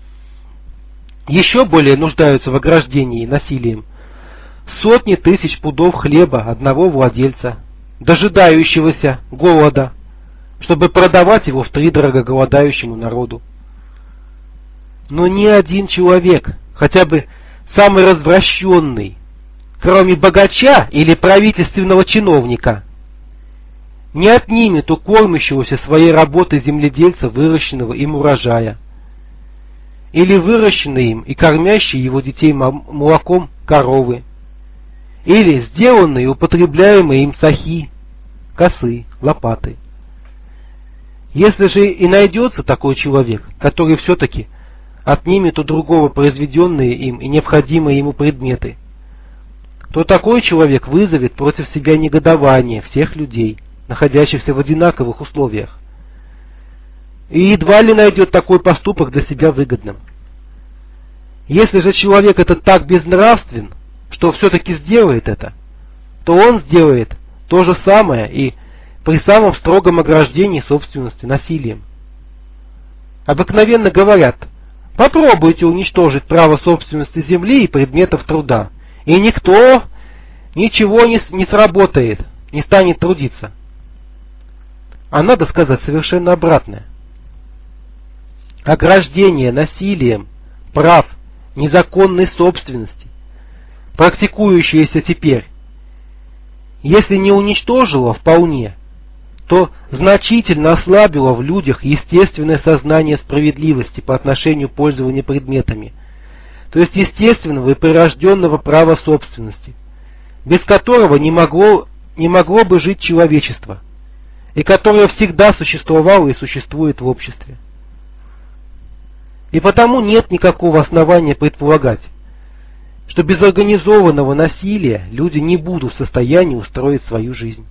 Еще более нуждаются в ограждении насилием сотни тысяч пудов хлеба одного владельца, дожидающегося голода, чтобы продавать его втридорого голодающему народу. Но ни один человек, хотя бы самый развращенный, кроме богача или правительственного чиновника, не отнимет у кормящегося своей работой земледельца выращенного им урожая, или выращенной им и кормящей его детей молоком коровы, или сделанные и употребляемые им сахи, косы, лопаты. Если же и найдется такой человек, который все-таки отнимет у другого произведенные им и необходимые ему предметы, то такой человек вызовет против себя негодование всех людей, находящихся в одинаковых условиях, и едва ли найдет такой поступок для себя выгодным. Если же человек этот так безнравствен, что все-таки сделает это, то он сделает то же самое и при самом строгом ограждении собственности насилием. Обыкновенно говорят: попробуйте уничтожить право собственности земли и предметов труда, и никто ничего не, не сработает, не станет трудиться. А надо сказать совершенно обратное. Ограждение насилием прав незаконной собственности, практикующееся теперь, если не уничтожило вполне, то значительно ослабило в людях естественное сознание справедливости по отношению к пользованию предметами, то есть естественного и прирожденного права собственности, без которого не могло, не могло бы жить человечество, и которое всегда существовало и существует в обществе. И потому нет никакого основания предполагать, что без организованного насилия люди не будут в состоянии устроить свою жизнь.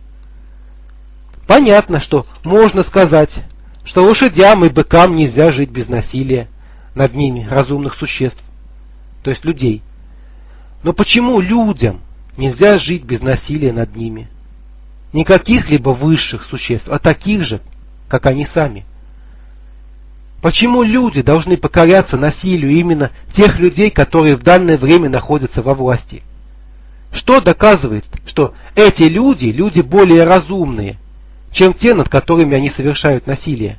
Понятно, что можно сказать, что лошадям и быкам нельзя жить без насилия над ними, разумных существ, то есть людей. Но почему людям нельзя жить без насилия над ними? Не каких-либо высших существ, а таких же, как они сами. Почему люди должны покоряться насилию именно тех людей, которые в данное время находятся во власти? Что доказывает, что эти люди, люди более разумные, чем те, над которыми они совершают насилие?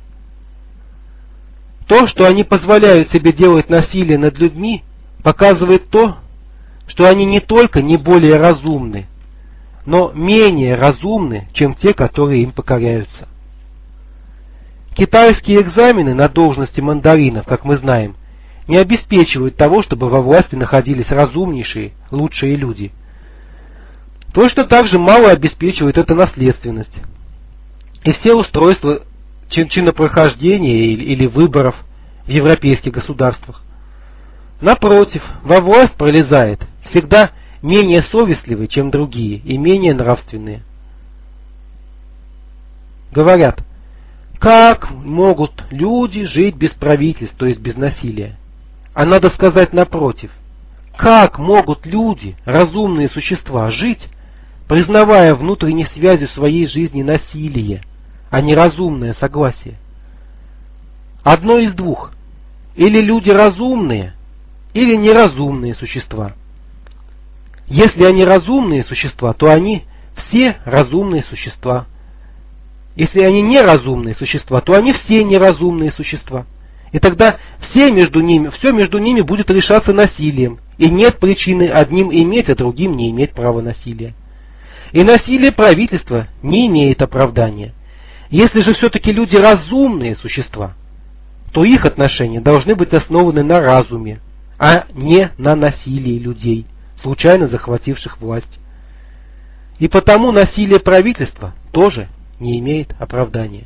То, что они позволяют себе делать насилие над людьми, показывает то, что они не только не более разумны, но менее разумны, чем те, которые им покоряются. Китайские экзамены на должности мандаринов, как мы знаем, не обеспечивают того, чтобы во власти находились разумнейшие, лучшие люди. Точно так же мало обеспечивает эта наследственность. И все устройства чин чинопрохождения или, или выборов в европейских государствах. Напротив, во власть пролезает всегда менее совестливый, чем другие, и менее нравственные. Говорят: как могут люди жить без правительств, то есть без насилия? А надо сказать напротив: как могут люди, разумные существа, жить, признавая внутренней связью своей жизни насилие, а не разумное согласие? Одно из двух: или люди разумные, или неразумные существа. Если они разумные существа, то они все разумные существа. Если они неразумные существа, то они все неразумные существа. И тогда все между ними, все между ними будет решаться насилием. И нет причины одним иметь, а другим не иметь права насилия. И насилие правительства не имеет оправдания. Если же все-таки люди разумные существа, то их отношения должны быть основаны на разуме, а не на насилии людей, случайно захвативших власть. И потому насилие правительства тоже не имеет оправдания.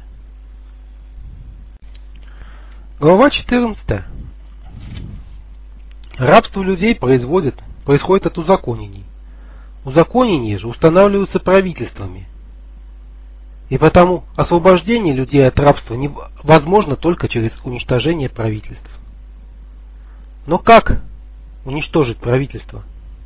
Глава четырнадцатая. Рабство людей производит, происходит от узаконений. Узаконения же устанавливаются правительствами. И потому освобождение людей от рабства невозможно только через уничтожение правительств. Но как уничтожить правительство?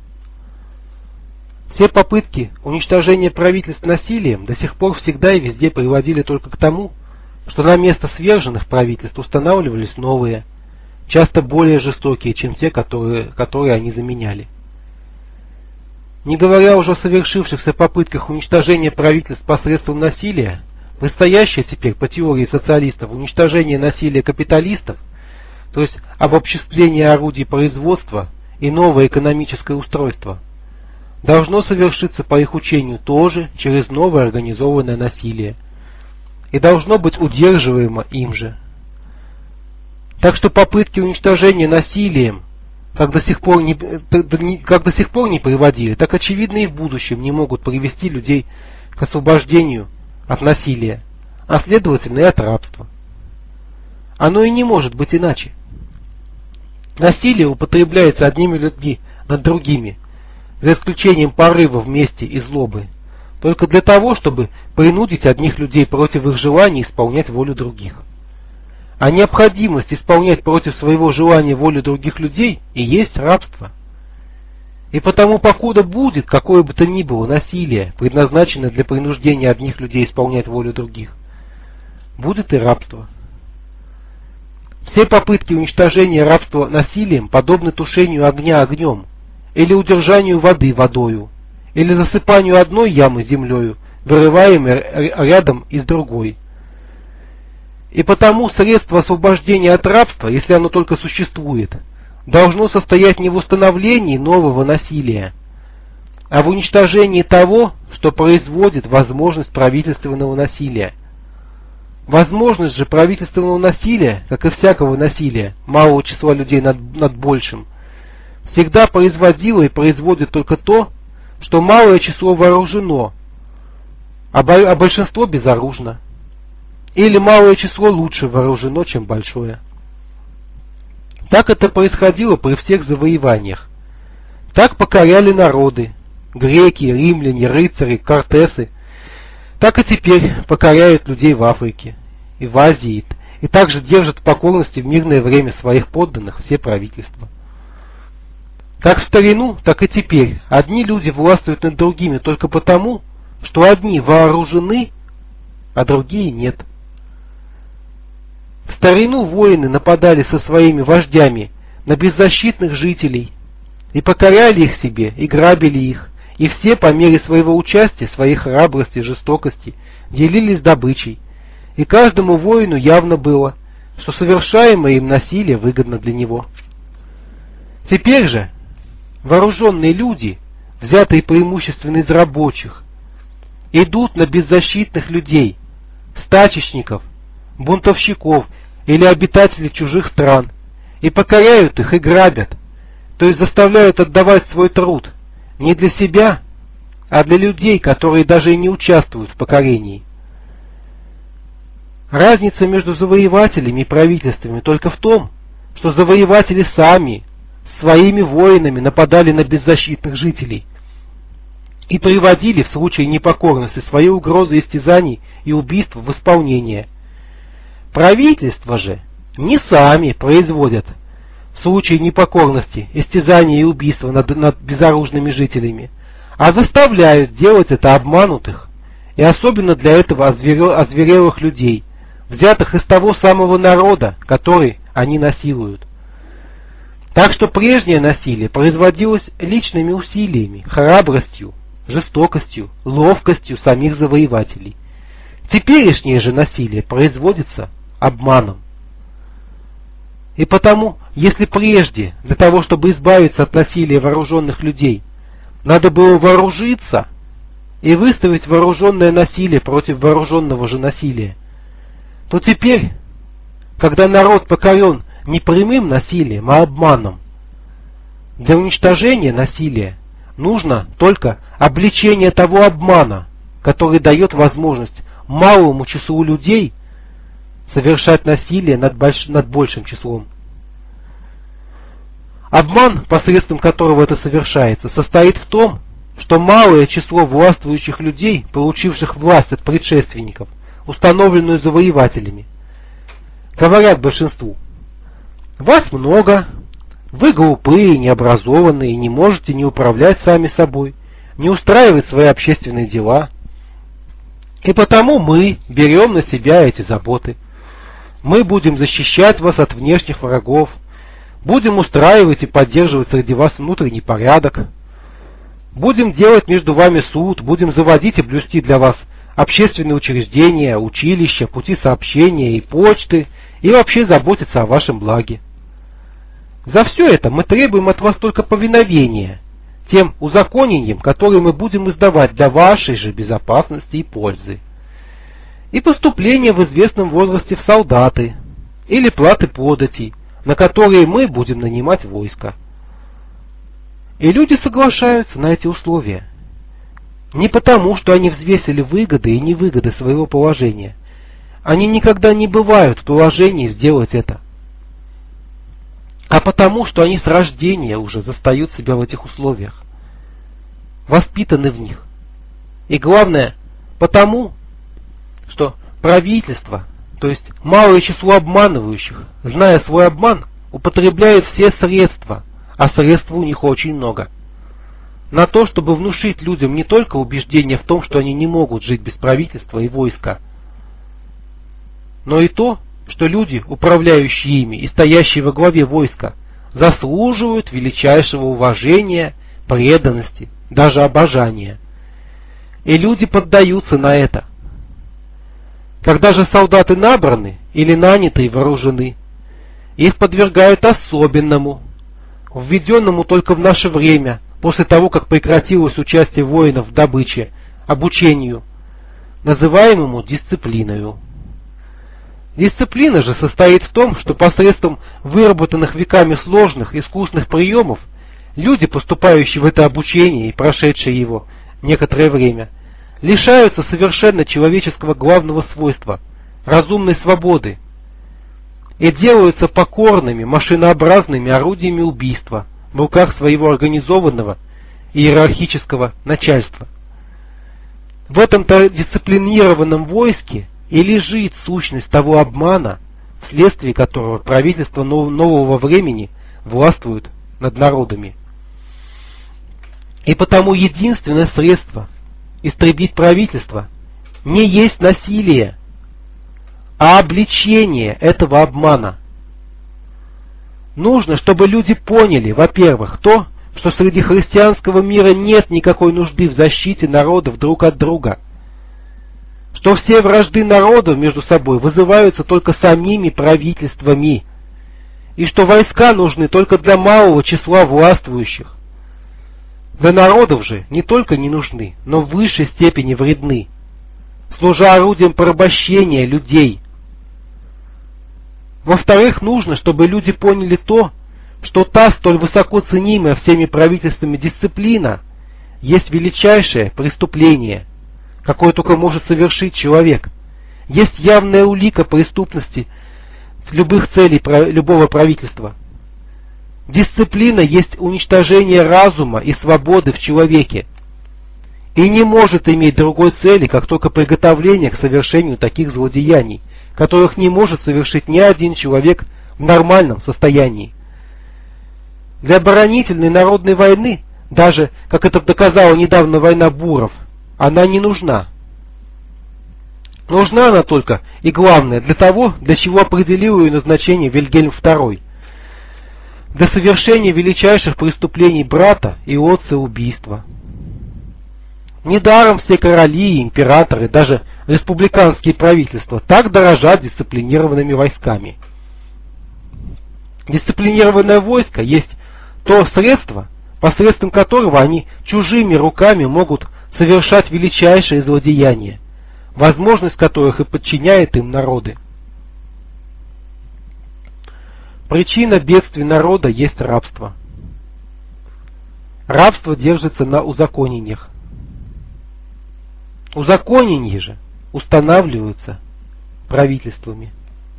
Все попытки уничтожения правительств насилием до сих пор всегда и везде приводили только к тому, что на место сверженных правительств устанавливались новые, часто более жестокие, чем те, которые, которые они заменяли. Не говоря уже о совершившихся попытках уничтожения правительств посредством насилия, предстоящее теперь, по теории социалистов, уничтожение насилия капиталистов, то есть обобществление орудий производства и новое экономическое устройство, должно совершиться по их учению тоже через новое организованное насилие и должно быть удерживаемо им же. Так что попытки уничтожения насилием, как до сих пор не, как до сих пор не приводили, так очевидно и в будущем не могут привести людей к освобождению от насилия, а следовательно и от рабства. Оно и не может быть иначе. Насилие употребляется одними людьми над другими, за исключением порыва мести и злобы, только для того, чтобы принудить одних людей против их желаний исполнять волю других. А необходимость исполнять против своего желания волю других людей и есть рабство. И потому, покуда будет какое бы то ни было насилие, предназначенное для принуждения одних людей исполнять волю других, будет и рабство. Все попытки уничтожения рабства насилием подобны тушению огня огнем, или удержанию воды водою, или засыпанию одной ямы землею, вырываемой рядом из другой. И потому средство освобождения от рабства, если оно только существует, должно состоять не в установлении нового насилия, а в уничтожении того, что производит возможность правительственного насилия. Возможность же правительственного насилия, как и всякого насилия, малого числа людей над, над большим, всегда производила и производит только то, что малое число вооружено, а, бо, а большинство безоружно. Или малое число лучше вооружено, чем большое. Так это происходило при всех завоеваниях. Так покоряли народы, греки, римляне, рыцари, кортесы. Так и теперь покоряют людей в Африке и в Азии, и также держат в покорности в мирное время своих подданных все правительства. Как в старину, так и теперь одни люди властвуют над другими только потому, что одни вооружены, а другие нет. В старину воины нападали со своими вождями на беззащитных жителей и покоряли их себе, и грабили их, и все по мере своего участия, своей храбрости и жестокости делились добычей, и каждому воину явно было, что совершаемое им насилие выгодно для него. Теперь же вооруженные люди, взятые преимущественно из рабочих, идут на беззащитных людей, стачечников, бунтовщиков или обитателей чужих стран, и покоряют их и грабят, то есть заставляют отдавать свой труд не для себя, а для людей, которые даже и не участвуют в покорении. Разница между завоевателями и правительствами только в том, что завоеватели сами своими воинами нападали на беззащитных жителей и приводили в случае непокорности свои угрозы истязаний и убийств в исполнение. Правительства же не сами производят в случае непокорности истязания и убийства над, над безоружными жителями, а заставляют делать это обманутых и особенно для этого озверелых людей, взятых из того самого народа, который они насилуют. Так что прежнее насилие производилось личными усилиями, храбростью, жестокостью, ловкостью самих завоевателей. Теперешнее же насилие производится обманом. И потому, если прежде, для того, чтобы избавиться от насилия вооруженных людей, надо было вооружиться и выставить вооруженное насилие против вооруженного же насилия, то теперь, когда народ покорен не прямым насилием, а обманом, для уничтожения насилия нужно только обличение того обмана, который дает возможность малому числу людей совершать насилие над, больш... над большим числом. Обман, посредством которого это совершается, состоит в том, что малое число властвующих людей, получивших власть от предшественников, установленную завоевателями, говорят большинству: «Вас много, вы глупые, необразованные, не можете не управлять сами собой, не устраивать свои общественные дела, и потому мы берем на себя эти заботы. Мы будем защищать вас от внешних врагов, будем устраивать и поддерживать среди вас внутренний порядок, будем делать между вами суд, будем заводить и блюсти для вас общественные учреждения, училища, пути сообщения и почты, и вообще заботиться о вашем благе. За все это мы требуем от вас только повиновения тем узаконениям, которые мы будем издавать для вашей же безопасности и пользы, и поступления в известном возрасте в солдаты, или платы податей, на которые мы будем нанимать войско». И люди соглашаются на эти условия. Не потому, что они взвесили выгоды и невыгоды своего положения. Они никогда не бывают в положении сделать это. А потому, что они с рождения уже застают себя в этих условиях, воспитаны в них. И главное, потому, что правительство, то есть малое число обманывающих, зная свой обман, употребляют все средства, а средств у них очень много, на то, чтобы внушить людям не только убеждение в том, что они не могут жить без правительства и войска, но и то, что люди, управляющие ими и стоящие во главе войска, заслуживают величайшего уважения, преданности, даже обожания. И люди поддаются на это. Когда же солдаты набраны или наняты и вооружены, их подвергают особенному, введенному только в наше время, после того, как прекратилось участие воинов в добыче, обучению, называемому дисциплиною. Дисциплина же состоит в том, что посредством выработанных веками сложных, искусных приемов люди, поступающие в это обучение и прошедшие его некоторое время, лишаются совершенно человеческого главного свойства – разумной свободы, и делаются покорными, машинообразными орудиями убийства в руках своего организованного иерархического начальства. В этом-то дисциплинированном войске и лежит сущность того обмана, вследствие которого правительство нового времени властвует над народами. И потому единственное средство истребить правительство не есть насилие, а обличение этого обмана. Нужно, чтобы люди поняли, во-первых, то, что среди христианского мира нет никакой нужды в защите народов друг от друга, что все вражды народов между собой вызываются только самими правительствами, и что войска нужны только для малого числа властвующих. Для народов же не только не нужны, но в высшей степени вредны, служа орудием порабощения людей. Во-вторых, нужно, чтобы люди поняли то, что та столь высоко ценимая всеми правительствами дисциплина есть величайшее преступление, какое только может совершить человек, есть явная улика преступности любых целей любого правительства. Дисциплина есть уничтожение разума и свободы в человеке и не может иметь другой цели, как только приготовление к совершению таких злодеяний, которых не может совершить ни один человек в нормальном состоянии. Для оборонительной народной войны, даже, как это доказала недавно война буров, она не нужна. Нужна она только, и главное, для того, для чего определил ее назначение Вильгельм второй. Для совершения величайших преступлений брата и отца убийства. Недаром все короли, императоры, даже республиканские правительства так дорожат дисциплинированными войсками. Дисциплинированное войско есть то средство, посредством которого они чужими руками могут совершать величайшие злодеяния, возможность которых и подчиняет им народы. Причина бедствий народа есть рабство. Рабство держится на узаконениях. Узаконения же устанавливаются правительствами.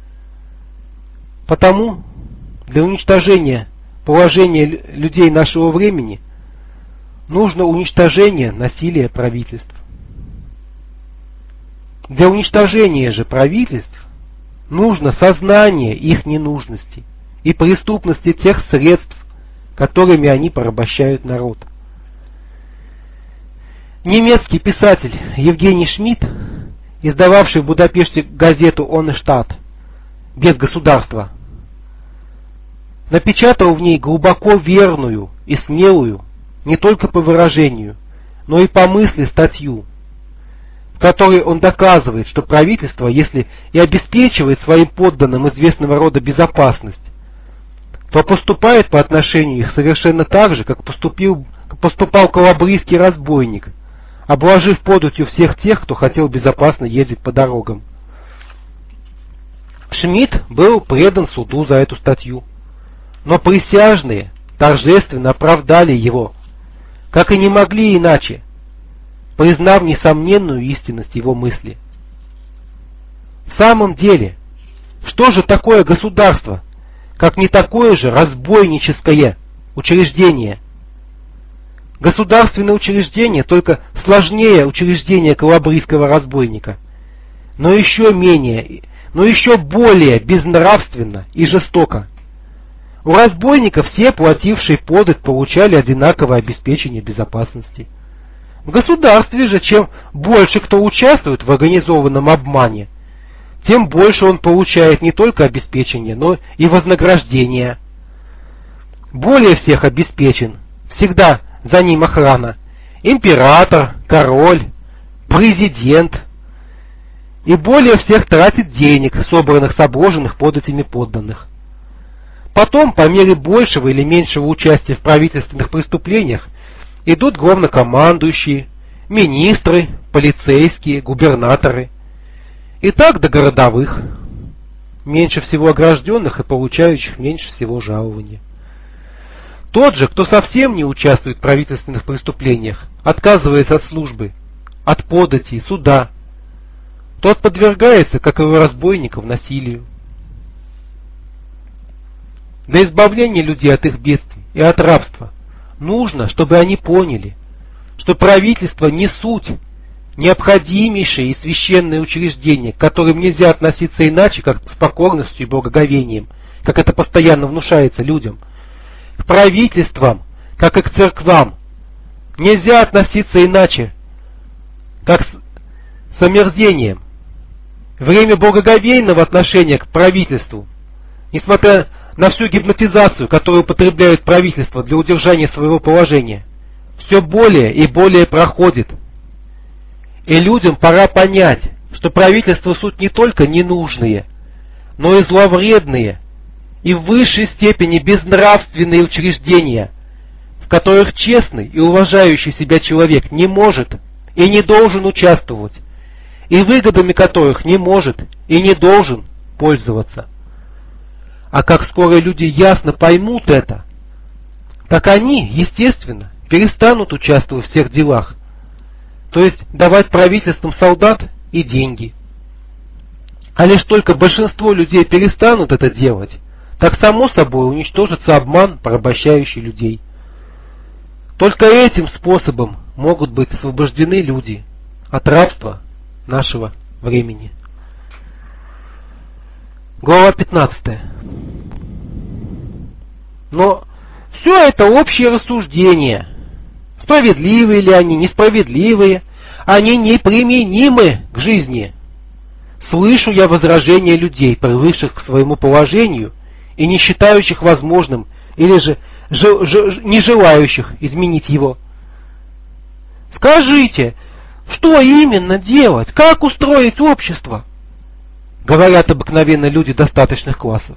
Потому для уничтожения положения людей нашего времени нужно уничтожение насилия правительств. Для уничтожения же правительств нужно сознание их ненужности и преступности тех средств, которыми они порабощают народ. Немецкий писатель Евгений Шмидт, издававший в Будапеште газету «Ohne Staat» без государства, напечатал в ней глубоко верную и смелую, не только по выражению, но и по мысли статью, в которой он доказывает, что правительство, если и обеспечивает своим подданным известного рода безопасность, то поступает по отношению их совершенно так же, как поступил, поступал калабрийский разбойник, обложив податью всех тех, кто хотел безопасно ездить по дорогам. Шмидт был предан суду за эту статью, но присяжные торжественно оправдали его, как и не могли иначе, признав несомненную истинность его мысли. В самом деле, что же такое государство, как не такое же разбойническое учреждение? Государственное учреждение только сложнее учреждения калабрийского разбойника, но еще менее, но еще более безнравственно и жестоко. У разбойников все, платившие подать, получали одинаковое обеспечение безопасности. В государстве же, чем больше кто участвует в организованном обмане, тем больше он получает не только обеспечение, но и вознаграждение. Более всех обеспечен, всегда за ним охрана, император, король, президент, и более всех тратит денег, собранных с обложенных податями подданных. Потом, по мере большего или меньшего участия в правительственных преступлениях, идут главнокомандующие, министры, полицейские, губернаторы. И так до городовых, меньше всего огражденных и получающих меньше всего жалования. Тот же, кто совсем не участвует в правительственных преступлениях, отказывается от службы, от податей, суда, тот подвергается, как и у разбойников, насилию. Для избавления людей от их бедствий и от рабства нужно, чтобы они поняли, что правительство не суть, необходимейшее и священное учреждение, к которым нельзя относиться иначе, как с покорностью и благоговением, как это постоянно внушается людям. К правительствам, как и к церквам, нельзя относиться иначе, как с, с омерзением. Время благоговейного отношения к правительству, несмотря на всю гипнотизацию, которую употребляют правительства для удержания своего положения, все более и более проходит. И людям пора понять, что правительства суть не только ненужные, но и зловредные, и в высшей степени безнравственные учреждения, в которых честный и уважающий себя человек не может и не должен участвовать, и выгодами которых не может и не должен пользоваться. А как скоро люди ясно поймут это, так они, естественно, перестанут участвовать в всех делах, то есть давать правительствам солдат и деньги. А лишь только большинство людей перестанут это делать, так само собой уничтожится обман, порабощающий людей. Только этим способом могут быть освобождены люди от рабства нашего времени. Глава пятнадцатая. Но все это общее рассуждение. Справедливые ли они, несправедливые, они неприменимы к жизни. Слышу я возражения людей, привыкших к своему положению и не считающих возможным, или же ж, ж, не желающих изменить его. Скажите, что именно делать, как устроить общество? Говорят обыкновенно люди достаточных классов.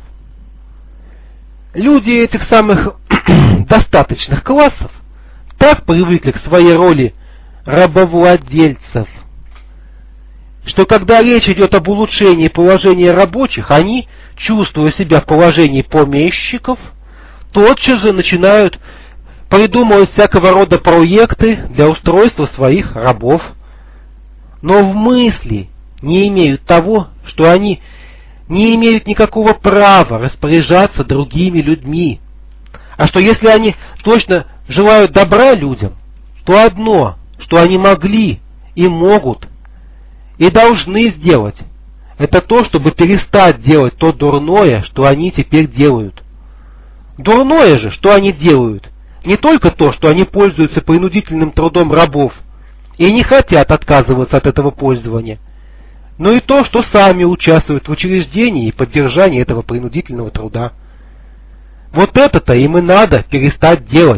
Люди этих самых достаточных классов так привыкли к своей роли рабовладельцев, что когда речь идет об улучшении положения рабочих, они, чувствуя себя в положении помещиков, тотчас же начинают придумывать всякого рода проекты для устройства своих рабов, но в мысли не имеют того, что они не имеют никакого права распоряжаться другими людьми, а что если они точно желают добра людям, то одно, что они могли и могут и должны сделать, это то, чтобы перестать делать то дурное, что они теперь делают. Дурное же, что они делают, не только то, что они пользуются принудительным трудом рабов и не хотят отказываться от этого пользования, но и то, что сами участвуют в учреждении и поддержании этого принудительного труда. Вот это-то им и надо перестать делать.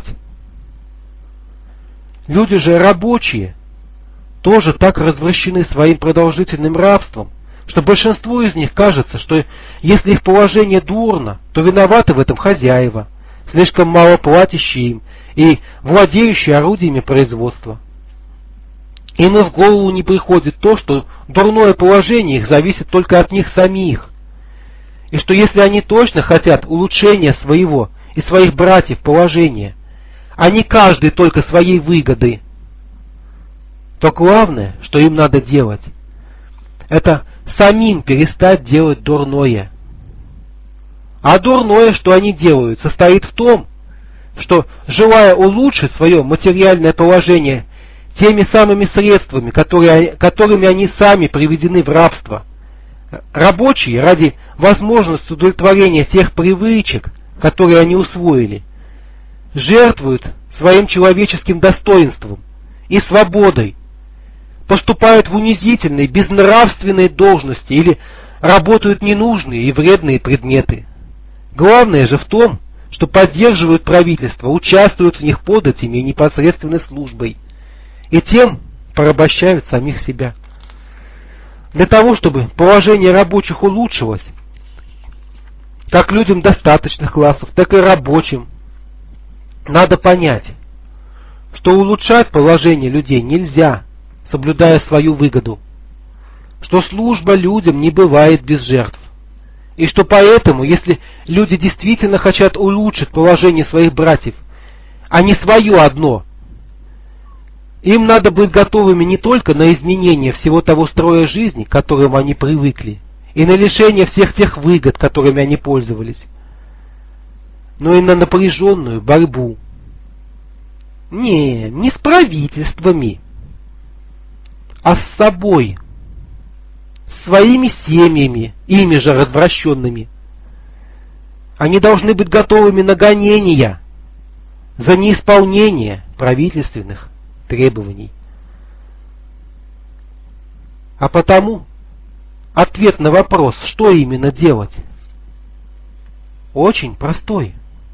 Люди же рабочие тоже так развращены своим продолжительным рабством, что большинству из них кажется, что если их положение дурно, то виноваты в этом хозяева, слишком мало платящие им и владеющие орудиями производства. Им и в голову не приходит то, что дурное положение их зависит только от них самих, и что если они точно хотят улучшения своего и своих братьев положения, а не каждый только своей выгоды, то главное, что им надо делать, это самим перестать делать дурное. А дурное, что они делают, состоит в том, что, желая улучшить свое материальное положение теми самыми средствами, которые, которыми они сами приведены в рабство, Рабочие ради возможности удовлетворения тех привычек, которые они усвоили, жертвуют своим человеческим достоинством и свободой, поступают в унизительные, безнравственные должности или работают ненужные и вредные предметы. Главное же в том, что поддерживают правительство, участвуют в них податями и непосредственной службой, и тем порабощают самих себя. Для того, чтобы положение рабочих улучшилось, как людям достаточных классов, так и рабочим, надо понять, что улучшать положение людей нельзя, соблюдая свою выгоду, что служба людям не бывает без жертв, и что поэтому, если люди действительно хотят улучшить положение своих братьев, а не свое одно, им надо быть готовыми не только на изменение всего того строя жизни, к которым они привыкли, и на лишение всех тех выгод, которыми они пользовались, но и на напряженную борьбу. Не, не с правительствами, а с собой, с своими семьями, ими же развращенными. Они должны быть готовыми на гонения за неисполнение правительственных требований. А потому ответ на вопрос, что именно делать, очень простой.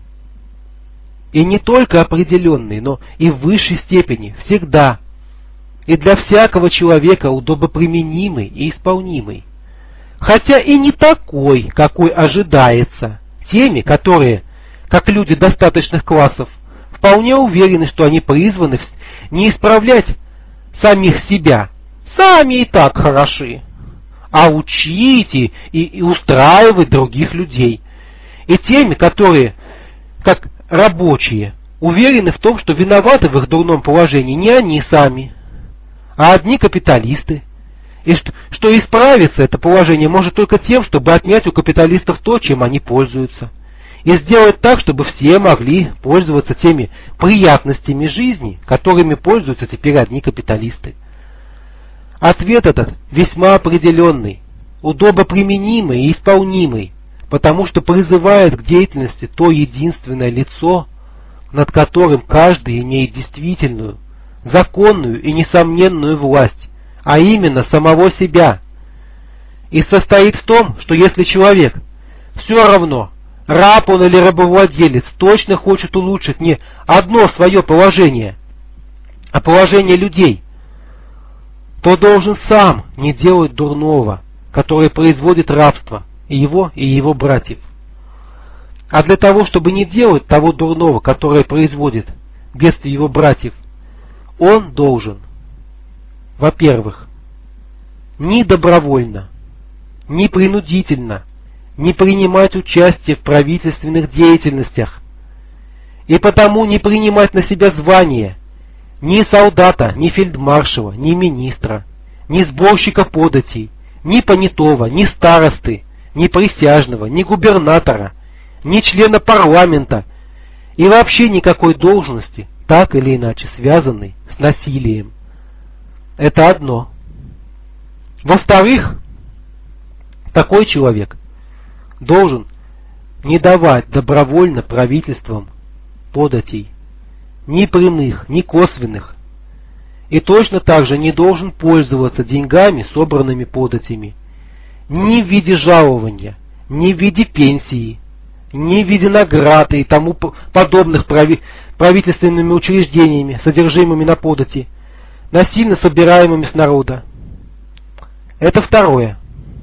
И не только определенный, но и в высшей степени, всегда, и для всякого человека удобоприменимый и исполнимый. Хотя и не такой, какой ожидается теми, которые, как люди достаточных классов, вполне уверены, что они призваны не исправлять самих себя, сами и так хороши, а учить и, и, и устраивать других людей. И теми, которые, как рабочие, уверены в том, что виноваты в их дурном положении не они сами, а одни капиталисты, и что, что исправиться это положение может только тем, чтобы отнять у капиталистов то, чем они пользуются, и сделать так, чтобы все могли пользоваться теми приятностями жизни, которыми пользуются теперь одни капиталисты. Ответ этот весьма определенный, удобоприменимый и исполнимый, потому что призывает к деятельности то единственное лицо, над которым каждый имеет действительную, законную и несомненную власть, а именно самого себя, и состоит в том, что если человек все равно, раб он или рабовладелец, точно хочет улучшить не одно свое положение, а положение людей, то должен сам не делать дурного, которое производит рабство, и его, и его братьев. А для того, чтобы не делать того дурного, которое производит бедствие его братьев, он должен, во-первых, ни добровольно, ни принудительно не принимать участие в правительственных деятельностях, и потому не принимать на себя звание ни солдата, ни фельдмаршала, ни министра, ни сборщика податей, ни понятого, ни старосты, ни присяжного, ни губернатора, ни члена парламента и вообще никакой должности, так или иначе связанной с насилием. Это одно. Во-вторых, такой человек должен не давать добровольно правительствам податей, ни прямых, ни косвенных, и точно так же не должен пользоваться деньгами, собранными податями, ни в виде жалования, ни в виде пенсии, ни в виде наград и тому подобных прави, правительственными учреждениями, содержимыми на подати, насильно собираемыми с народа. Это второе.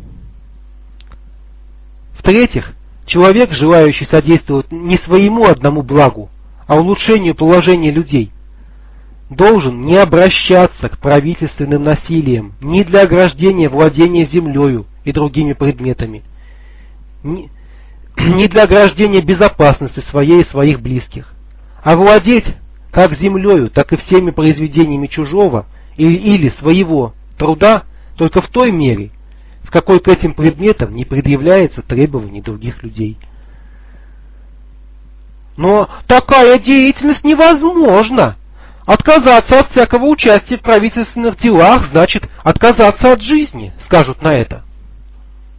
В-третьих, человек, желающий содействовать не своему одному благу, а улучшению положения людей, должен не обращаться к правительственным насилиям ни для ограждения владения землею и другими предметами, ни, ни для ограждения безопасности своей и своих близких, а владеть как землею, так и всеми произведениями чужого или, или своего труда только в той мере, в какой к этим предметам не предъявляется требований других людей. Но такая деятельность невозможна. Отказаться от всякого участия в правительственных делах значит отказаться от жизни, скажут на это.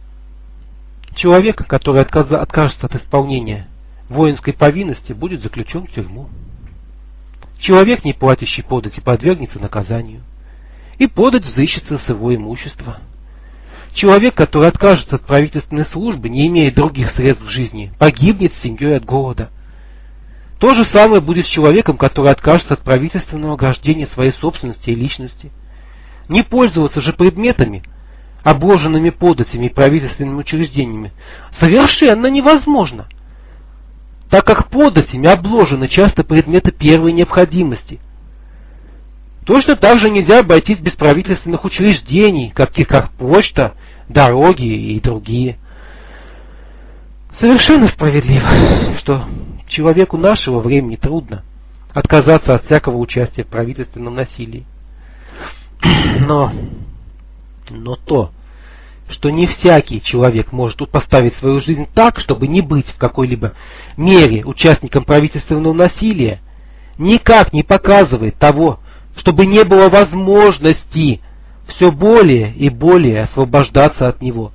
Человек, который отказ... откажется от исполнения воинской повинности, будет заключен в тюрьму. Человек, не платящий подати, подвергнется наказанию, и подать взыщется с его имущества. Человек, который откажется от правительственной службы, не имея других средств в жизни, погибнет с семьей от голода. То же самое будет с человеком, который откажется от правительственного ограждения своей собственности и личности. Не пользоваться же предметами, обложенными податями и правительственными учреждениями, совершенно невозможно, так как податями обложены часто предметы первой необходимости. Точно так же нельзя обойтись без правительственных учреждений, таких как почта, дороги и другие. Совершенно справедливо, что человеку нашего времени трудно отказаться от всякого участия в правительственном насилии. Но, но то, что не всякий человек может поставить свою жизнь так, чтобы не быть в какой-либо мере участником правительственного насилия, никак не показывает того, чтобы не было возможности все более и более освобождаться от него.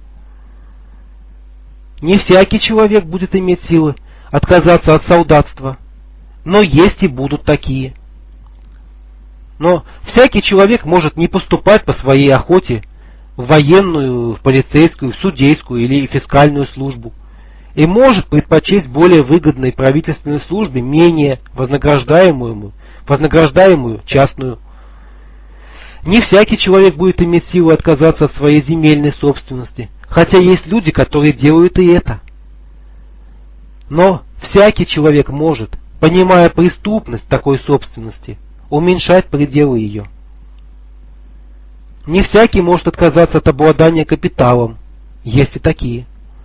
Не всякий человек будет иметь силы отказаться от солдатства, но есть и будут такие. Но всякий человек может не поступать по своей охоте в военную, в полицейскую, в судейскую или фискальную службу, и может предпочесть более выгодной правительственной службе менее вознаграждаемую, вознаграждаемую частную. Не всякий человек будет иметь силу отказаться от своей земельной собственности, хотя есть люди, которые делают и это. Но всякий человек может, понимая преступность такой собственности, уменьшать пределы ее. Не всякий может отказаться от обладания капиталом, есть и такие.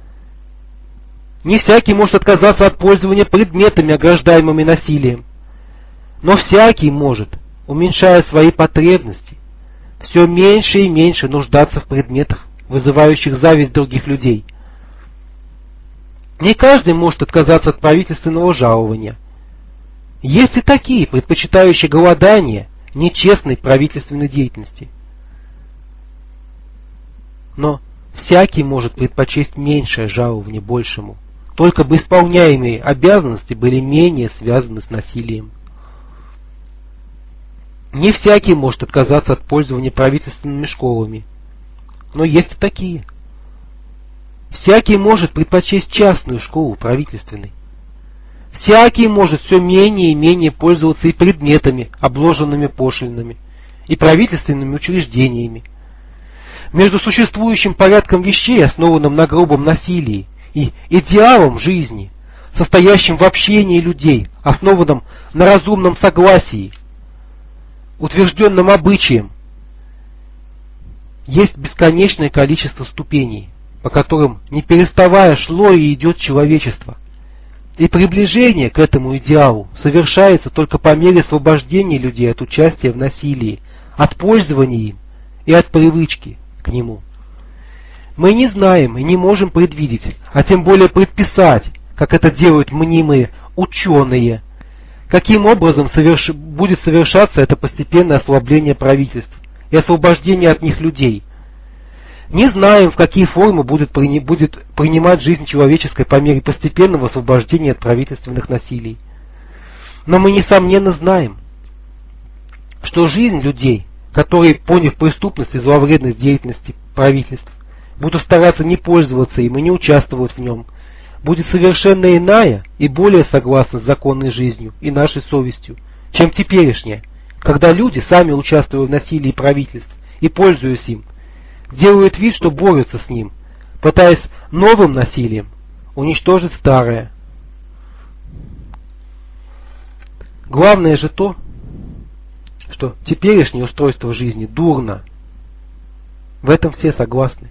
Не всякий может отказаться от пользования предметами, ограждаемыми насилием, но всякий может, уменьшая свои потребности, все меньше и меньше нуждаться в предметах, вызывающих зависть других людей. Не каждый может отказаться от правительственного жалования. Есть и такие, предпочитающие голодание нечестной правительственной деятельности. Но всякий может предпочесть меньшее жалование большему, только бы исполняемые обязанности были менее связаны с насилием. Не всякий может отказаться от пользования правительственными школами, но есть и такие. Всякий может предпочесть частную школу правительственной. Всякий может все менее и менее пользоваться и предметами, обложенными пошлинами, и правительственными учреждениями. Между существующим порядком вещей, основанным на грубом насилии, и идеалом жизни, состоящим в общении людей, основанном на разумном согласии, утвержденным обычаем, есть бесконечное количество ступеней, по которым, не переставая, шло и идет человечество. И приближение к этому идеалу совершается только по мере освобождения людей от участия в насилии, от пользования им и от привычки к нему. Мы не знаем и не можем предвидеть, а тем более предписать, как это делают мнимые ученые, каким образом соверш... будет совершаться это постепенное ослабление правительств и освобождение от них людей. Не знаем, в какие формы будет, при... будет принимать жизнь человеческая по мере постепенного освобождения от правительственных насилий. Но мы несомненно знаем, что жизнь людей, которые, поняв преступность и зловредность деятельности правительств, будут стараться не пользоваться им и не участвовать в нем, будет совершенно иная и более согласна с законной жизнью и нашей совестью, чем теперешняя, когда люди, сами участвуя в насилии правительств и пользуясь им, делают вид, что борются с ним, пытаясь новым насилием уничтожить старое. Главное же то, что теперешнее устройство жизни дурно. В этом все согласны.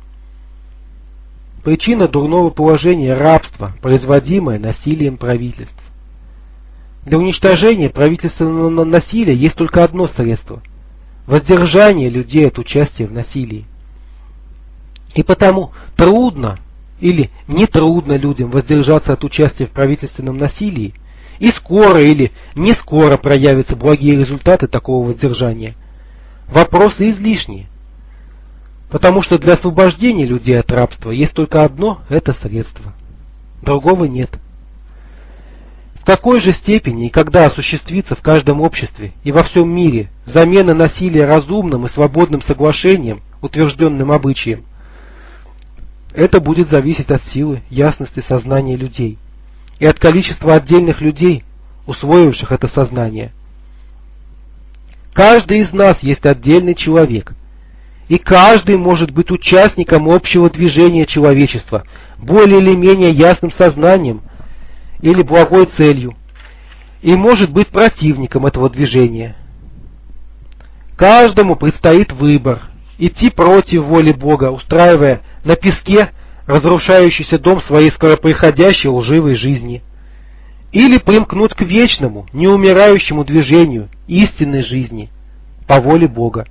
Причина дурного положения – рабство, производимое насилием правительств. Для уничтожения правительственного насилия есть только одно средство – воздержание людей от участия в насилии. И потому трудно или нетрудно людям воздержаться от участия в правительственном насилии, и скоро или не скоро проявятся благие результаты такого воздержания. Вопросы излишние. Потому что для освобождения людей от рабства есть только одно – это средство. Другого нет. В какой же степени и когда осуществится в каждом обществе и во всем мире замена насилия разумным и свободным соглашением, утвержденным обычаем, это будет зависеть от силы, ясности сознания людей и от количества отдельных людей, усвоивших это сознание. Каждый из нас есть отдельный человек, и каждый может быть участником общего движения человечества, более или менее ясным сознанием или благой целью, и может быть противником этого движения. Каждому предстоит выбор – идти против воли Бога, устраивая на песке разрушающийся дом своей скороприходящей лживой жизни, или примкнуть к вечному, неумирающему движению истинной жизни по воле Бога.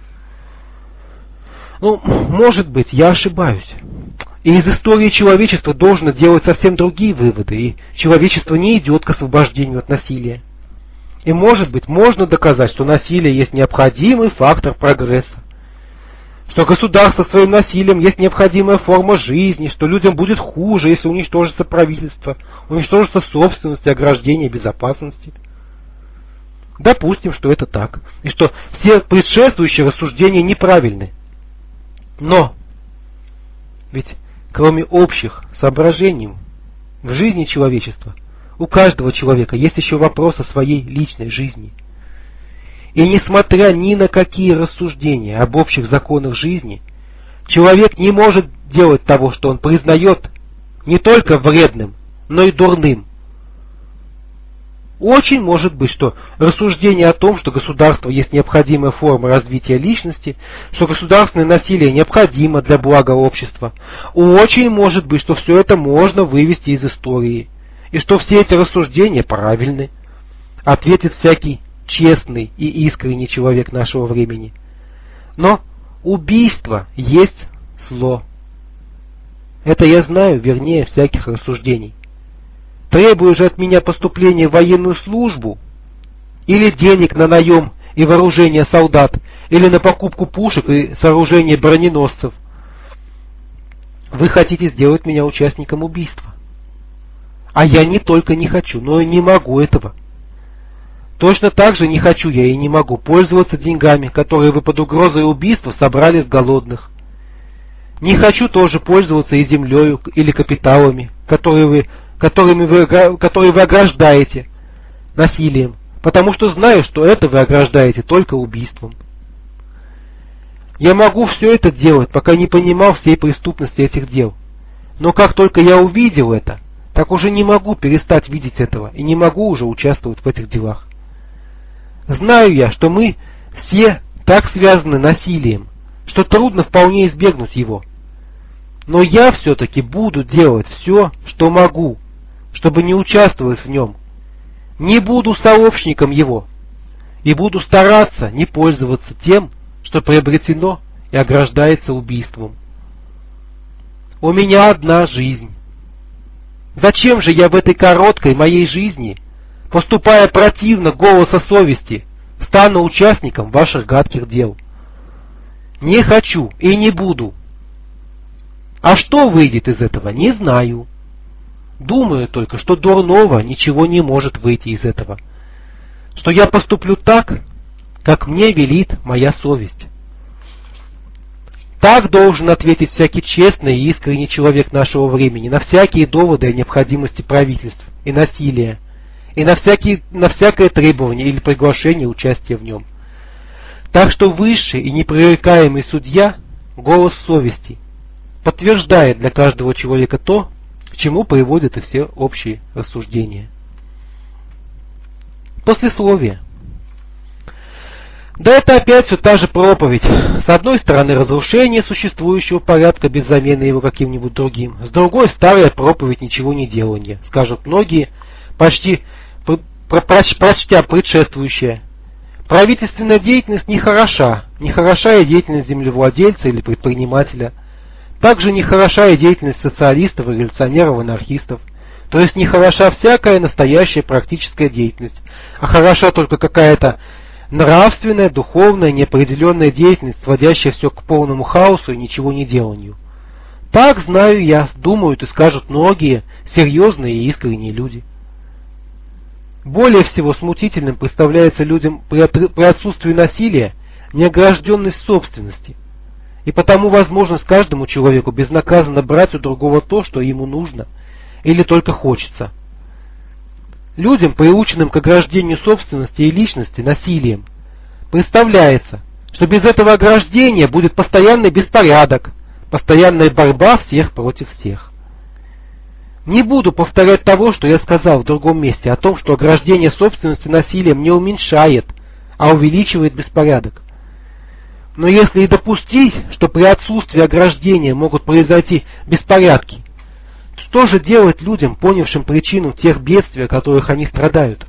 Ну, может быть, я ошибаюсь. И из истории человечества должно делать совсем другие выводы, и человечество не идет к освобождению от насилия. И может быть, можно доказать, что насилие есть необходимый фактор прогресса, что государство своим насилием есть необходимая форма жизни, что людям будет хуже, если уничтожится правительство, уничтожится собственность и ограждение безопасности. Допустим, что это так, и что все предшествующие рассуждения неправильны. Но, ведь кроме общих соображений в жизни человечества, у каждого человека есть еще вопрос о своей личной жизни. И несмотря ни на какие рассуждения об общих законах жизни, человек не может делать того, что он признает не только вредным, но и дурным. Очень может быть, что рассуждение о том, что государство есть необходимая форма развития личности, что государственное насилие необходимо для блага общества, очень может быть, что все это можно вывести из истории, и что все эти рассуждения правильны, ответит всякий честный и искренний человек нашего времени. Но убийство есть зло. Это я знаю вернее всяких рассуждений. Требуешь же от меня поступления в военную службу, или денег на наем и вооружение солдат, или на покупку пушек и сооружение броненосцев, вы хотите сделать меня участником убийства. А я не только не хочу, но и не могу этого. Точно так же не хочу я и не могу пользоваться деньгами, которые вы под угрозой убийства собрали с голодных. Не хочу тоже пользоваться и землею или капиталами, которые вы Которыми вы, которые вы ограждаете насилием, потому что знаю, что это вы ограждаете только убийством. Я могу все это делать, пока не понимал всей преступности этих дел. Но как только я увидел это, так уже не могу перестать видеть этого и не могу уже участвовать в этих делах. Знаю я, что мы все так связаны насилием, что трудно вполне избегнуть его. Но я все-таки буду делать все, что могу, чтобы не участвовать в нем. Не буду сообщником его и буду стараться не пользоваться тем, что приобретено и ограждается убийством. У меня одна жизнь. Зачем же я в этой короткой моей жизни, поступая противно голоса совести, стану участником ваших гадких дел? Не хочу и не буду. А что выйдет из этого, не знаю. Думаю только, что дурного ничего не может выйти из этого, что я поступлю так, как мне велит моя совесть. Так должен ответить всякий честный и искренний человек нашего времени на всякие доводы о необходимости правительств и насилия, и на, всякие, на всякое требование или приглашение участия в нем. Так что высший и непререкаемый судья, голос совести, подтверждает для каждого человека то, к чему приводят и все общие рассуждения. Послесловие. Да это опять все та же проповедь. С одной стороны разрушение существующего порядка без замены его каким-нибудь другим. С другой старая проповедь ничего не делания, скажут многие, почти прочтя предшествующее. Правительственная деятельность не хороша, не хороша и деятельность землевладельца или предпринимателя. Также не хороша и деятельность социалистов, революционеров, анархистов. То есть не хороша всякая настоящая практическая деятельность, а хороша только какая-то нравственная, духовная, неопределенная деятельность, сводящая все к полному хаосу и ничего не деланию. Так, знаю я, думают и скажут многие серьезные и искренние люди. Более всего смутительным представляется людям при, при отсутствии насилия неогражденность собственности, и потому возможность каждому человеку безнаказанно брать у другого то, что ему нужно или только хочется. Людям, приученным к ограждению собственности и личности насилием, представляется, что без этого ограждения будет постоянный беспорядок, постоянная борьба всех против всех. Не буду повторять того, что я сказал в другом месте, о том, что ограждение собственности насилием не уменьшает, а увеличивает беспорядок. Но если и допустить, что при отсутствии ограждения могут произойти беспорядки, то что же делать людям, понявшим причину тех бедствий, о которых они страдают?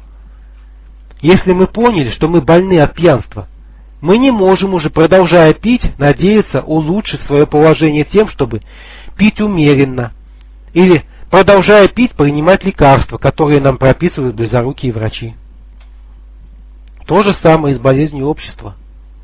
Если мы поняли, что мы больны от пьянства, мы не можем уже, продолжая пить, надеяться улучшить свое положение тем, чтобы пить умеренно, или, продолжая пить, принимать лекарства, которые нам прописывают близорукие врачи. То же самое и с болезнью общества.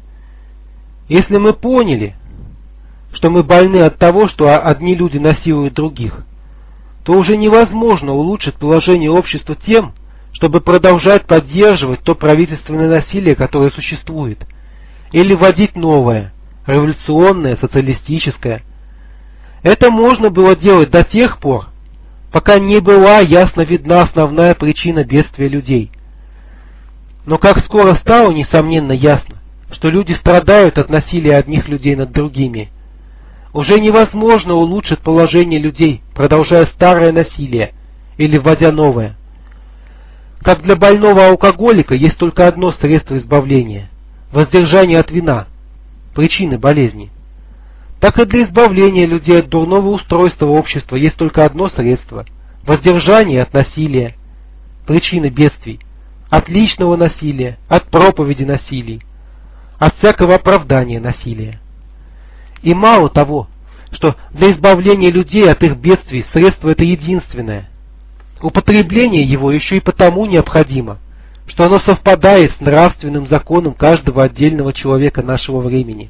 Если мы поняли, что мы больны от того, что одни люди насилуют других, то уже невозможно улучшить положение общества тем, чтобы продолжать поддерживать то правительственное насилие, которое существует, или вводить новое, революционное, социалистическое. Это можно было делать до тех пор, пока не была ясно видна основная причина бедствия людей. Но как скоро стало несомненно ясно, что люди страдают от насилия одних людей над другими, уже невозможно улучшить положение людей, продолжая старое насилие или вводя новое. Как для больного алкоголика есть только одно средство избавления – воздержание от вина, причины болезни, так и для избавления людей от дурного устройства общества есть только одно средство – воздержание от насилия, причины бедствий, от личного насилия, от проповеди насилий, от всякого оправдания насилия. И мало того, что для избавления людей от их бедствий средство это единственное, употребление его еще и потому необходимо, что оно совпадает с нравственным законом каждого отдельного человека нашего времени.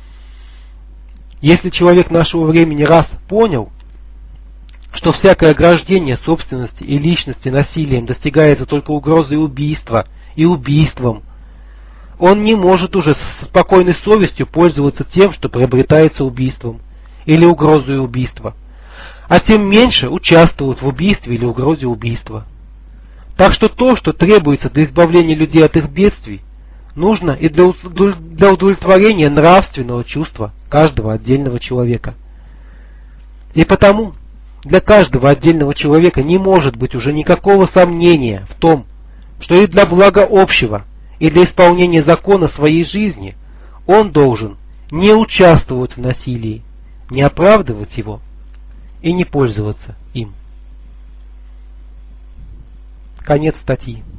Если человек нашего времени раз понял, что всякое ограждение собственности и личности насилием достигается только угрозой убийства и убийством, он не может уже с спокойной совестью пользоваться тем, что приобретается убийством или угрозой убийства, а тем меньше участвовать в убийстве или угрозе убийства. Так что то, что требуется для избавления людей от их бедствий, нужно и для удовлетворения нравственного чувства каждого отдельного человека. И потому для каждого отдельного человека не может быть уже никакого сомнения в том, что и для блага общего, и для исполнения закона своей жизни он должен не участвовать в насилии, не оправдывать его и не пользоваться им. Конец статьи.